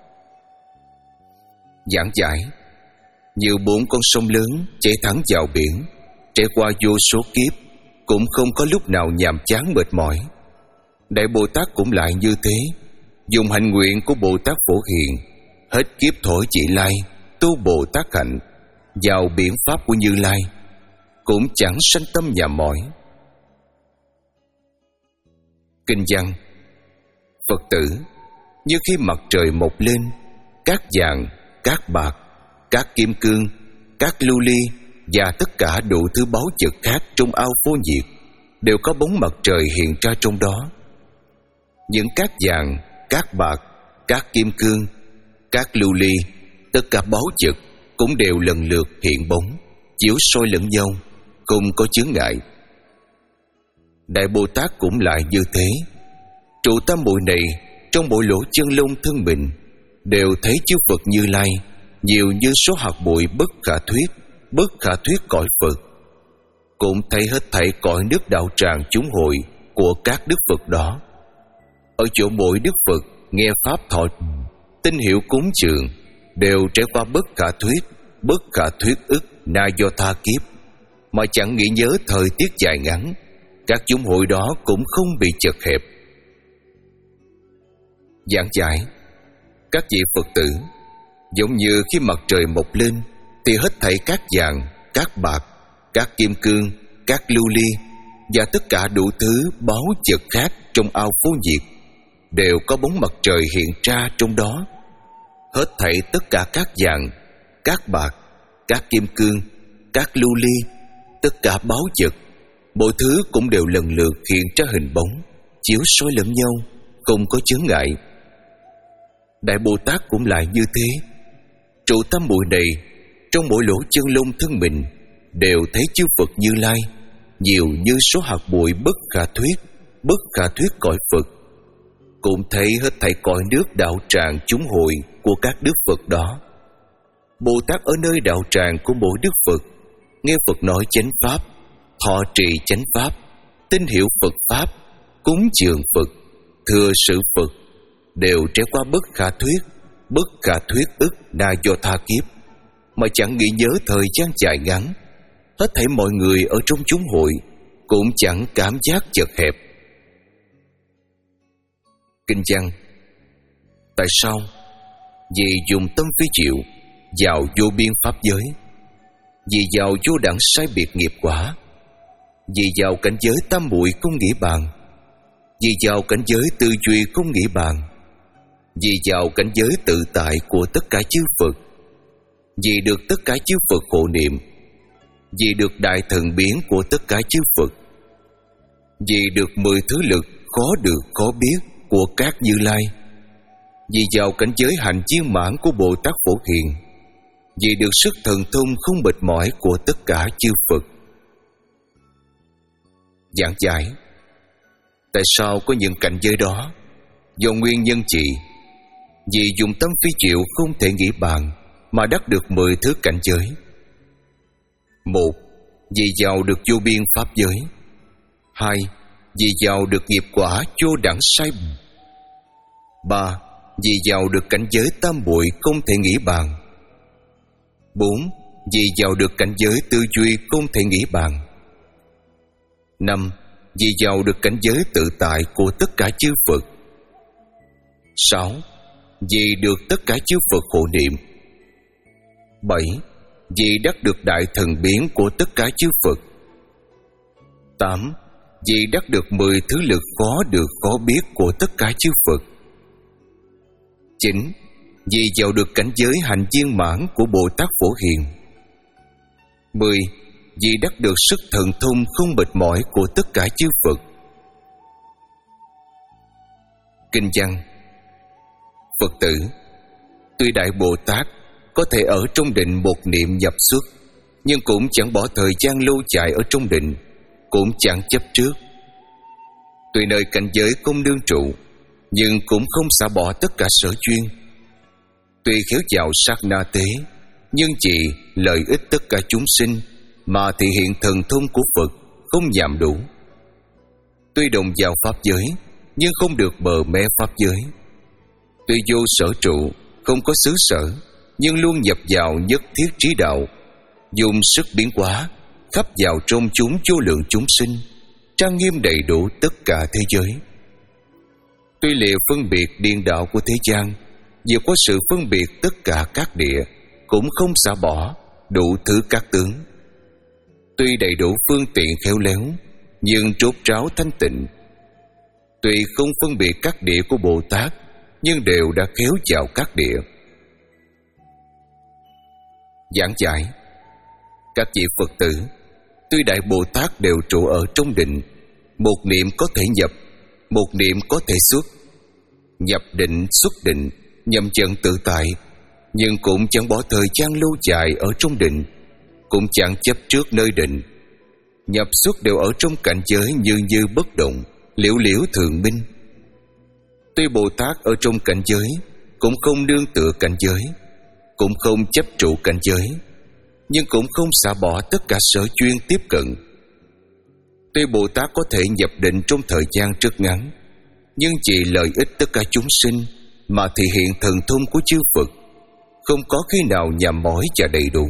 Giảng giải: như bốn con sông lớn chảy thẳng vào biển, trải qua vô số kiếp cũng không có lúc nào nhàm chán mệt mỏi. Đại Bồ Tát cũng lại như thế, dùng hạnh nguyện của Bồ Tát Phổ Hiền, hết kiếp thổi vị lai, tu Bồ Tát hạnh vào biển pháp của Như Lai, cũng chẳng sanh tâm nhàm mỏi. Kinh văn: Phật tử, như khi mặt trời mọc lên, các vàng, các bạc, các kim cương, các lưu ly và tất cả đủ thứ báu vật khác trong ao vô nhiệt đều có bóng mặt trời hiện ra trong đó. Những các vàng, các bạc, các kim cương, các lưu ly, tất cả báu vật cũng đều lần lượt hiện bóng, chiếu soi lẫn nhau, không có chướng ngại. Đại Bồ Tát cũng lại như thế, trụ tam muội này trong mỗi lỗ chân lông thân mình, đều thấy chư Phật Như Lai nhiều như số hạt bụi bất khả thuyết, bất khả thuyết cõi Phật, cũng thấy hết thảy cõi nước đạo tràng chúng hội của các đức Phật đó. Ở chỗ mỗi đức Phật nghe pháp thọ tín hiệu cúng dường, đều trải qua bất khả thuyết, bất khả thuyết ức na do tha kiếp, mà chẳng nghĩ nhớ thời tiết dài ngắn, các chúng hội đó cũng không bị chật hẹp. Giảng giải: các vị Phật tử, giống như khi mặt trời mọc lên, thì hết thảy các vàng, các bạc, các kim cương, các lưu ly và tất cả đủ thứ báu vật khác trong ao vô nhiệt đều có bóng mặt trời hiện ra trong đó. Hết thảy tất cả các vàng, các bạc, các kim cương, các lưu ly, tất cả báu vật, mọi thứ cũng đều lần lượt hiện ra hình bóng, chiếu soi lẫn nhau, không có chướng ngại. Đại Bồ Tát cũng lại như thế, trụ tam muội này trong mỗi lỗ chân lông thân mình, đều thấy chư Phật Như Lai nhiều như số hạt bụi bất khả thuyết, bất khả thuyết cõi Phật, cũng thấy hết thảy cõi nước đạo tràng chúng hội của các đức Phật đó. Bồ Tát ở nơi đạo tràng của mỗi đức Phật, nghe Phật nói chánh pháp, thọ trì chánh pháp, tin hiểu Phật pháp, cúng dường Phật, thừa sự Phật, đều trải qua bất khả thuyết, bất khả thuyết ức na do tha kiếp, mà chẳng nghĩ nhớ thời gian dài ngắn. Hết thảy mọi người ở trong chúng hội cũng chẳng cảm giác chật hẹp. Kinh văn: tại sao? Vì dùng tâm phi chịu vào vô biên pháp giới, vì vào vô đẳng sai biệt nghiệp quả, vì vào cảnh giới tam muội không nghĩ bàn, vì vào cảnh giới tư duy không nghĩ bàn, vì vào cảnh giới tự tại của tất cả chư Phật, vì được tất cả chư Phật hộ niệm, vì được đại thần biến của tất cả chư Phật, vì được mười thứ lực khó được khó biết của các Như Lai, vì vào cảnh giới hành viên mãn của Bồ Tát Phổ Hiền, vì được sức thần thông không mệt mỏi của tất cả chư Phật. Giảng giải: tại sao có những cảnh giới đó? Do nguyên nhân gì? Vì dùng tâm phi chịu không thể nghĩ bàn mà đắc được mười thứ cảnh giới. Một, vì giàu được vô biên pháp giới. Hai, vì giàu được nghiệp quả vô đẳng sai. Ba, vì giàu được cảnh giới tam muội không thể nghĩ bàn. Bốn, vì giàu được cảnh giới tư duy không thể nghĩ bàn. Năm, vì giàu được cảnh giới tự tại của tất cả chư Phật. Sáu, vì được tất cả chư Phật hộ niệm. Bảy, vì đắc được đại thần biến của tất cả chư Phật. Tám, vì đắc được mười thứ lực khó được khó biết của tất cả chư Phật. Chín, vì vào được cảnh giới hạnh viên mãn của Bồ Tát Phổ Hiền. Mười, vì đắc được sức thần thông không mệt mỏi của tất cả chư Phật. Kinh văn: Phật tử, tuy Đại Bồ Tát có thể ở trong định một niệm nhập xuất, nhưng cũng chẳng bỏ thời gian lâu dài ở trong định, cũng chẳng chấp trước. Tuy nơi cảnh giới không nương trụ, nhưng cũng không xả bỏ tất cả sở chuyên. Tuy khéo vào sát na tế, nhưng chỉ lợi ích tất cả chúng sinh, mà thể hiện thần thông của Phật không nhàm đủ. Tuy đồng vào pháp giới, nhưng không được bờ mé pháp giới. Tuy vô sở trụ, không có xứ sở, nhưng luôn nhập vào nhất thiết trí đạo, dùng sức biến hóa khắp vào trong chúng vô lượng chúng sinh, trang nghiêm đầy đủ tất cả thế giới. Tuy lìa phân biệt điên đạo của thế gian, vì có sự phân biệt tất cả các địa, cũng không xả bỏ đủ thứ các tướng. Tuy đầy đủ phương tiện khéo léo, nhưng trốt ráo thanh tịnh. Tuy không phân biệt các địa của Bồ Tát, nhưng đều đã khéo vào các địa. Giảng giải: các vị Phật tử, tuy Đại Bồ Tát đều trụ ở trong định, một niệm có thể nhập, một niệm có thể xuất. Nhập định, xuất định, nhầm chân tự tại, nhưng cũng chẳng bỏ thời gian lâu dài ở trong định, cũng chẳng chấp trước nơi định. Nhập xuất đều ở trong cảnh giới như như bất động, liễu liễu thường minh. Tuy Bồ Tát ở trong cảnh giới, cũng không nương tựa cảnh giới, cũng không chấp trụ cảnh giới, nhưng cũng không xả bỏ tất cả sở chuyên tiếp cận. Tuy Bồ Tát có thể nhập định trong thời gian rất ngắn, nhưng chỉ lợi ích tất cả chúng sinh, mà thể hiện thần thông của chư Phật, không có khi nào nhàm mỏi và đầy đủ.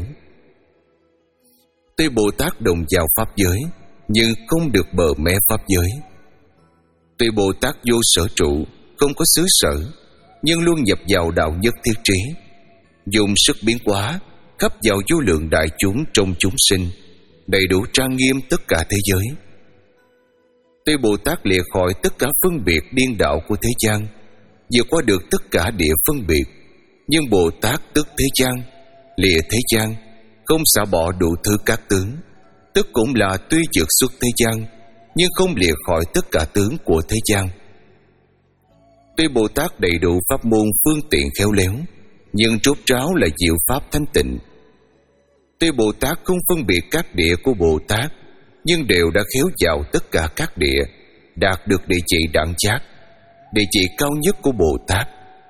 Tuy Bồ Tát đồng vào pháp giới, nhưng không được bờ mé pháp giới. Tuy Bồ Tát vô sở trụ, không có xứ sở, nhưng luôn nhập vào đạo nhất thiết trí, dùng sức biến hóa khắp vào vô lượng đại chúng trong chúng sinh, đầy đủ trang nghiêm tất cả thế giới. Tuy Bồ Tát lìa khỏi tất cả phân biệt điên đạo của thế gian, vượt qua được tất cả địa phân biệt, nhưng Bồ Tát tức thế gian, lìa thế gian, không xả bỏ đủ thứ các tướng, tức cũng là tuy vượt xuất thế gian, nhưng không lìa khỏi tất cả tướng của thế gian. Tuy Bồ Tát đầy đủ pháp môn phương tiện khéo léo, nhưng rốt ráo là diệu pháp thanh tịnh. Tuy Bồ Tát không phân biệt các địa của Bồ Tát, nhưng đều đã khéo vào tất cả các địa, đạt được địa chỉ đẳng giác, địa chỉ cao nhất của Bồ Tát.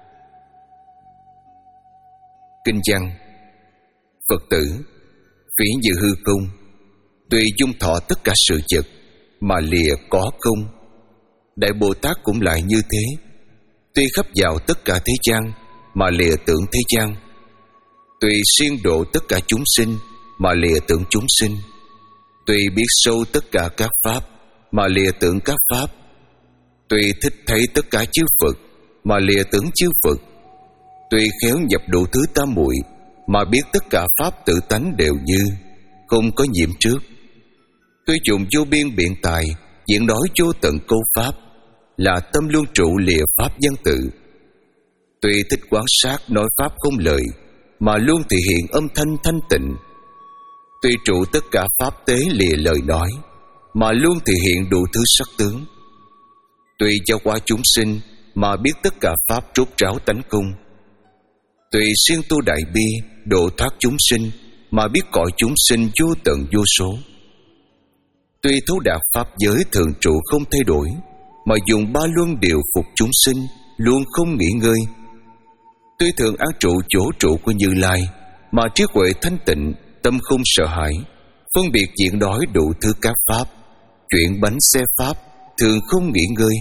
Kinh văn: Phật tử, phỉ như hư không, tuy dung thọ tất cả sự vật, mà lìa có không. Đại Bồ Tát cũng lại như thế. Tuy khắp vào tất cả thế gian, mà lìa tưởng thế gian. Tuy siêng độ tất cả chúng sinh, mà lìa tưởng chúng sinh. Tuy biết sâu tất cả các pháp, mà lìa tưởng các pháp. Tuy thích thấy tất cả chư Phật, mà lìa tưởng chư Phật. Tuy khéo nhập đủ thứ tam muội, mà biết tất cả pháp tự tánh đều như, không có nhiễm trước. Tuy dùng vô biên biện tài, diễn nói vô tận câu pháp, là tâm luôn trụ lìa pháp văn tự. Tuy thích quan sát nói pháp không lời, mà luôn thể hiện âm thanh thanh tịnh. Tuy trụ tất cả pháp tế lìa lời nói, mà luôn thể hiện đủ thứ sắc tướng. Tuy cho qua chúng sinh, mà biết tất cả pháp rốt ráo tánh không. Tuy siêng tu đại bi, độ thoát chúng sinh, mà biết cõi chúng sinh vô tận vô số. Tuy thấu đạt pháp giới thường trụ không thay đổi, mà dùng ba luân điều phục chúng sinh, luôn không nghỉ ngơi. Tuy thường an trụ chỗ trụ của Như Lai, mà trí huệ thanh tịnh, tâm không sợ hãi, phân biệt diễn nói đủ thứ các pháp, chuyển bánh xe pháp, thường không nghỉ ngơi.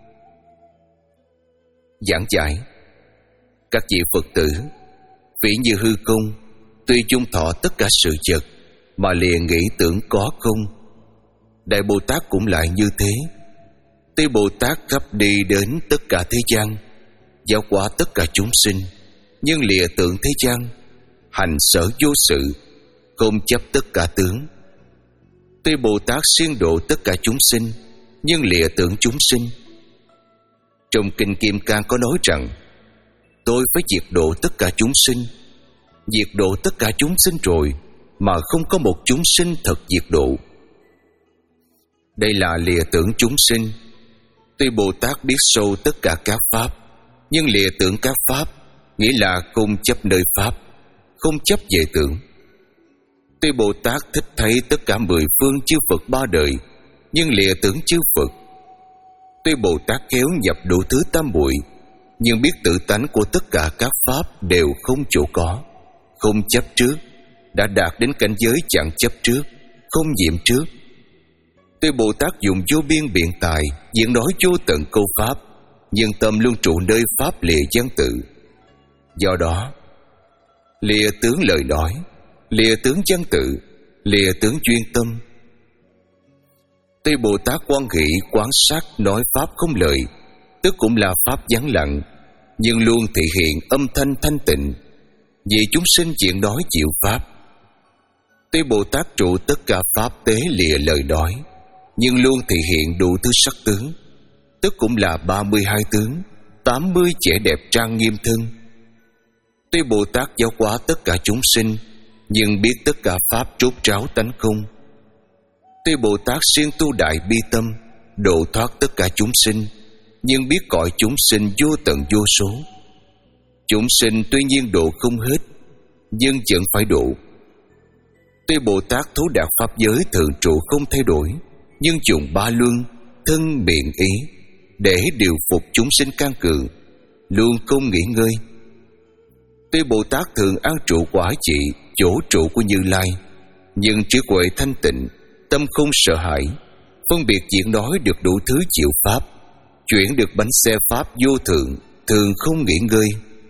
Giảng giải: các vị Phật tử, vĩ như hư không, tuy dung thọ tất cả sự vật, mà liền nghĩ tưởng có không. Đại Bồ Tát cũng lại như thế. Tuy Bồ Tát khắp đi đến tất cả thế gian, giáo hóa tất cả chúng sinh, nhưng lìa tưởng thế gian, hành sở vô sự, không chấp tất cả tướng. Tuy Bồ Tát siêng độ tất cả chúng sinh, nhưng lìa tưởng chúng sinh. Trong Kinh Kim Cang có nói rằng: tôi phải diệt độ tất cả chúng sinh. Diệt độ tất cả chúng sinh rồi mà không có một chúng sinh thật diệt độ. Đây là lìa tưởng chúng sinh. Tuy Bồ Tát biết sâu tất cả các pháp, nhưng lìa tưởng các pháp nghĩa là không chấp nơi pháp, không chấp về tưởng. Tuy Bồ Tát thích thấy tất cả mười phương chư Phật ba đời, nhưng lìa tưởng chư Phật. Tuy Bồ Tát khéo nhập đủ thứ tam muội, nhưng biết tự tánh của tất cả các pháp đều không chỗ có, không chấp trước, đã đạt đến cảnh giới chẳng chấp trước, không nhiễm trước. Tuy Bồ Tát dùng vô biên biện tài diễn nói vô tận câu pháp, nhưng tâm luôn trụ nơi pháp lìa văn tự. Do đó, lìa tướng lời nói, lìa tướng văn tự, lìa tướng duyên tâm. Tuy Bồ Tát quan hỷ quán sát nói pháp không lời, tức cũng là pháp vắng lặng, nhưng luôn thể hiện âm thanh thanh tịnh, vì chúng sinh chuyện nói chịu pháp. Tuy Bồ Tát trụ tất cả pháp tế lìa lời nói, nhưng luôn thể hiện đủ thứ sắc tướng, tức cũng là ba mươi hai tướng, tám mươi vẻ đẹp trang nghiêm thân. Tuy Bồ Tát giáo hóa tất cả chúng sinh, nhưng biết tất cả pháp trút tráo tánh không. Tuy Bồ Tát siêng tu đại bi tâm, độ thoát tất cả chúng sinh, nhưng biết cõi chúng sinh vô tận vô số. Chúng sinh tuy nhiên độ không hết, nhưng vẫn phải độ. Tuy Bồ Tát thấu đạt pháp giới thường trụ không thay đổi, nhưng dùng ba luân, thân miệng ý để điều phục chúng sinh can cường, luôn không nghỉ ngơi. Tuy Bồ Tát thường an trụ quả trị, chỗ trụ của Như Lai, nhưng trí huệ thanh tịnh, tâm không sợ hãi, phân biệt diễn nói được đủ thứ diệu pháp, chuyển được bánh xe pháp vô thượng, thường không nghỉ ngơi.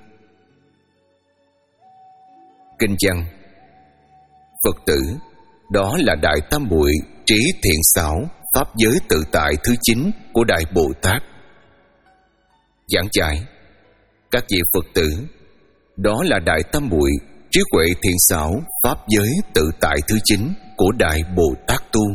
Kinh văn: Phật tử, đó là Đại Tam Muội trí thiện xảo pháp giới tự tại thứ chín của Đại Bồ Tát. Giảng giải: các vị Phật tử, đó là Đại Tam Muội trí huệ thiện xảo pháp giới tự tại thứ chín của Đại Bồ Tát tu.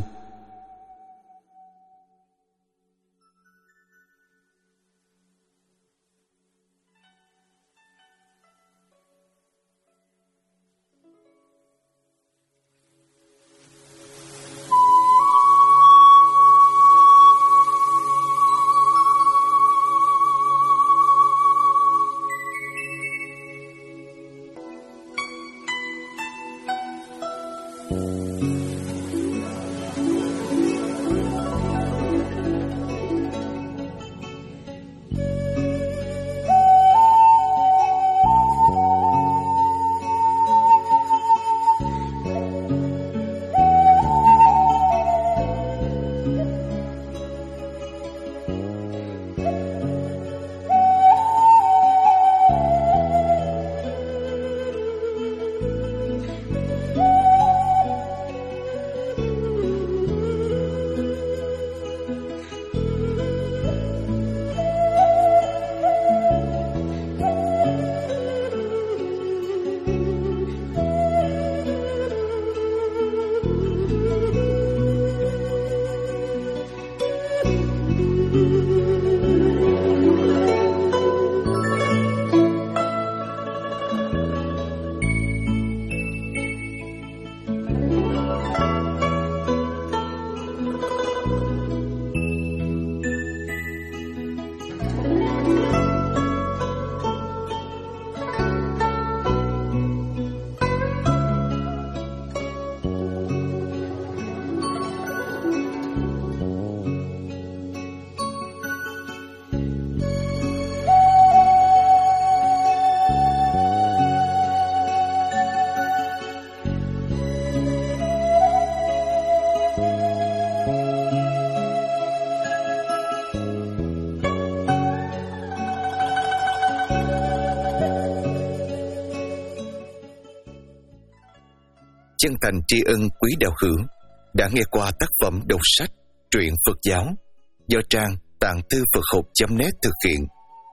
Chân thành tri ân quý đạo hữu đã nghe qua tác phẩm đọc sách truyện Phật giáo do trang tạng thư Phật học chấm net thực hiện.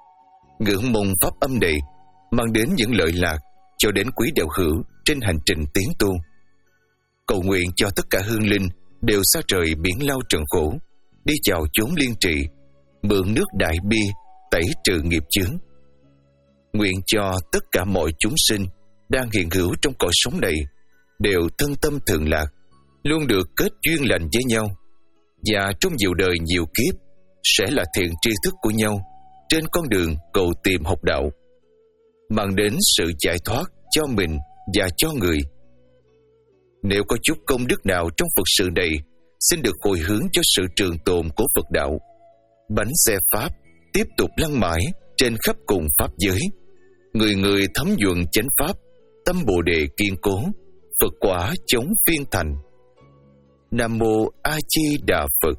Ngưỡng mong pháp âm này mang đến những lợi lạc cho đến quý đạo hữu trên hành trình tiến tu. Cầu nguyện cho tất cả hương linh đều xa trời biển lao trần khổ, đi chào chốn liên trì, mượn nước đại bi tẩy trừ nghiệp chướng. Nguyện cho tất cả mọi chúng sinh đang hiện hữu trong cõi sống này đều thân tâm thường lạc, luôn được kết duyên lành với nhau, và trong nhiều đời nhiều kiếp sẽ là thiện tri thức của nhau trên con đường cầu tìm học đạo, mang đến sự giải thoát cho mình và cho người. Nếu có chút công đức nào trong Phật sự này, xin được hồi hướng cho sự trường tồn của Phật đạo. Bánh xe Pháp tiếp tục lăn mãi trên khắp cùng Pháp giới, người người thấm nhuần chánh Pháp, tâm Bồ Đề kiên cố, Phật quả chống phiên thành. Nam Mô A Di Đà Phật.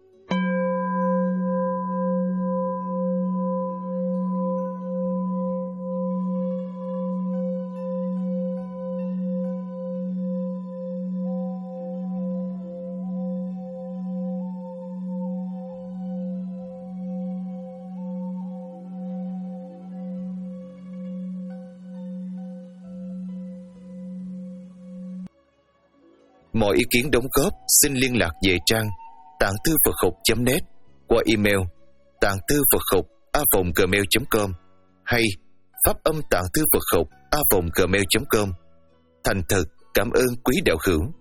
Mọi ý kiến đóng góp xin liên lạc về trang tạng thư Phật học chấm net qua email tạng thư Phật học a vòng gmail chấm com hay pháp âm tạng thư Phật học a vòng gmail chấm com. Thành thật cảm ơn quý đạo hữu.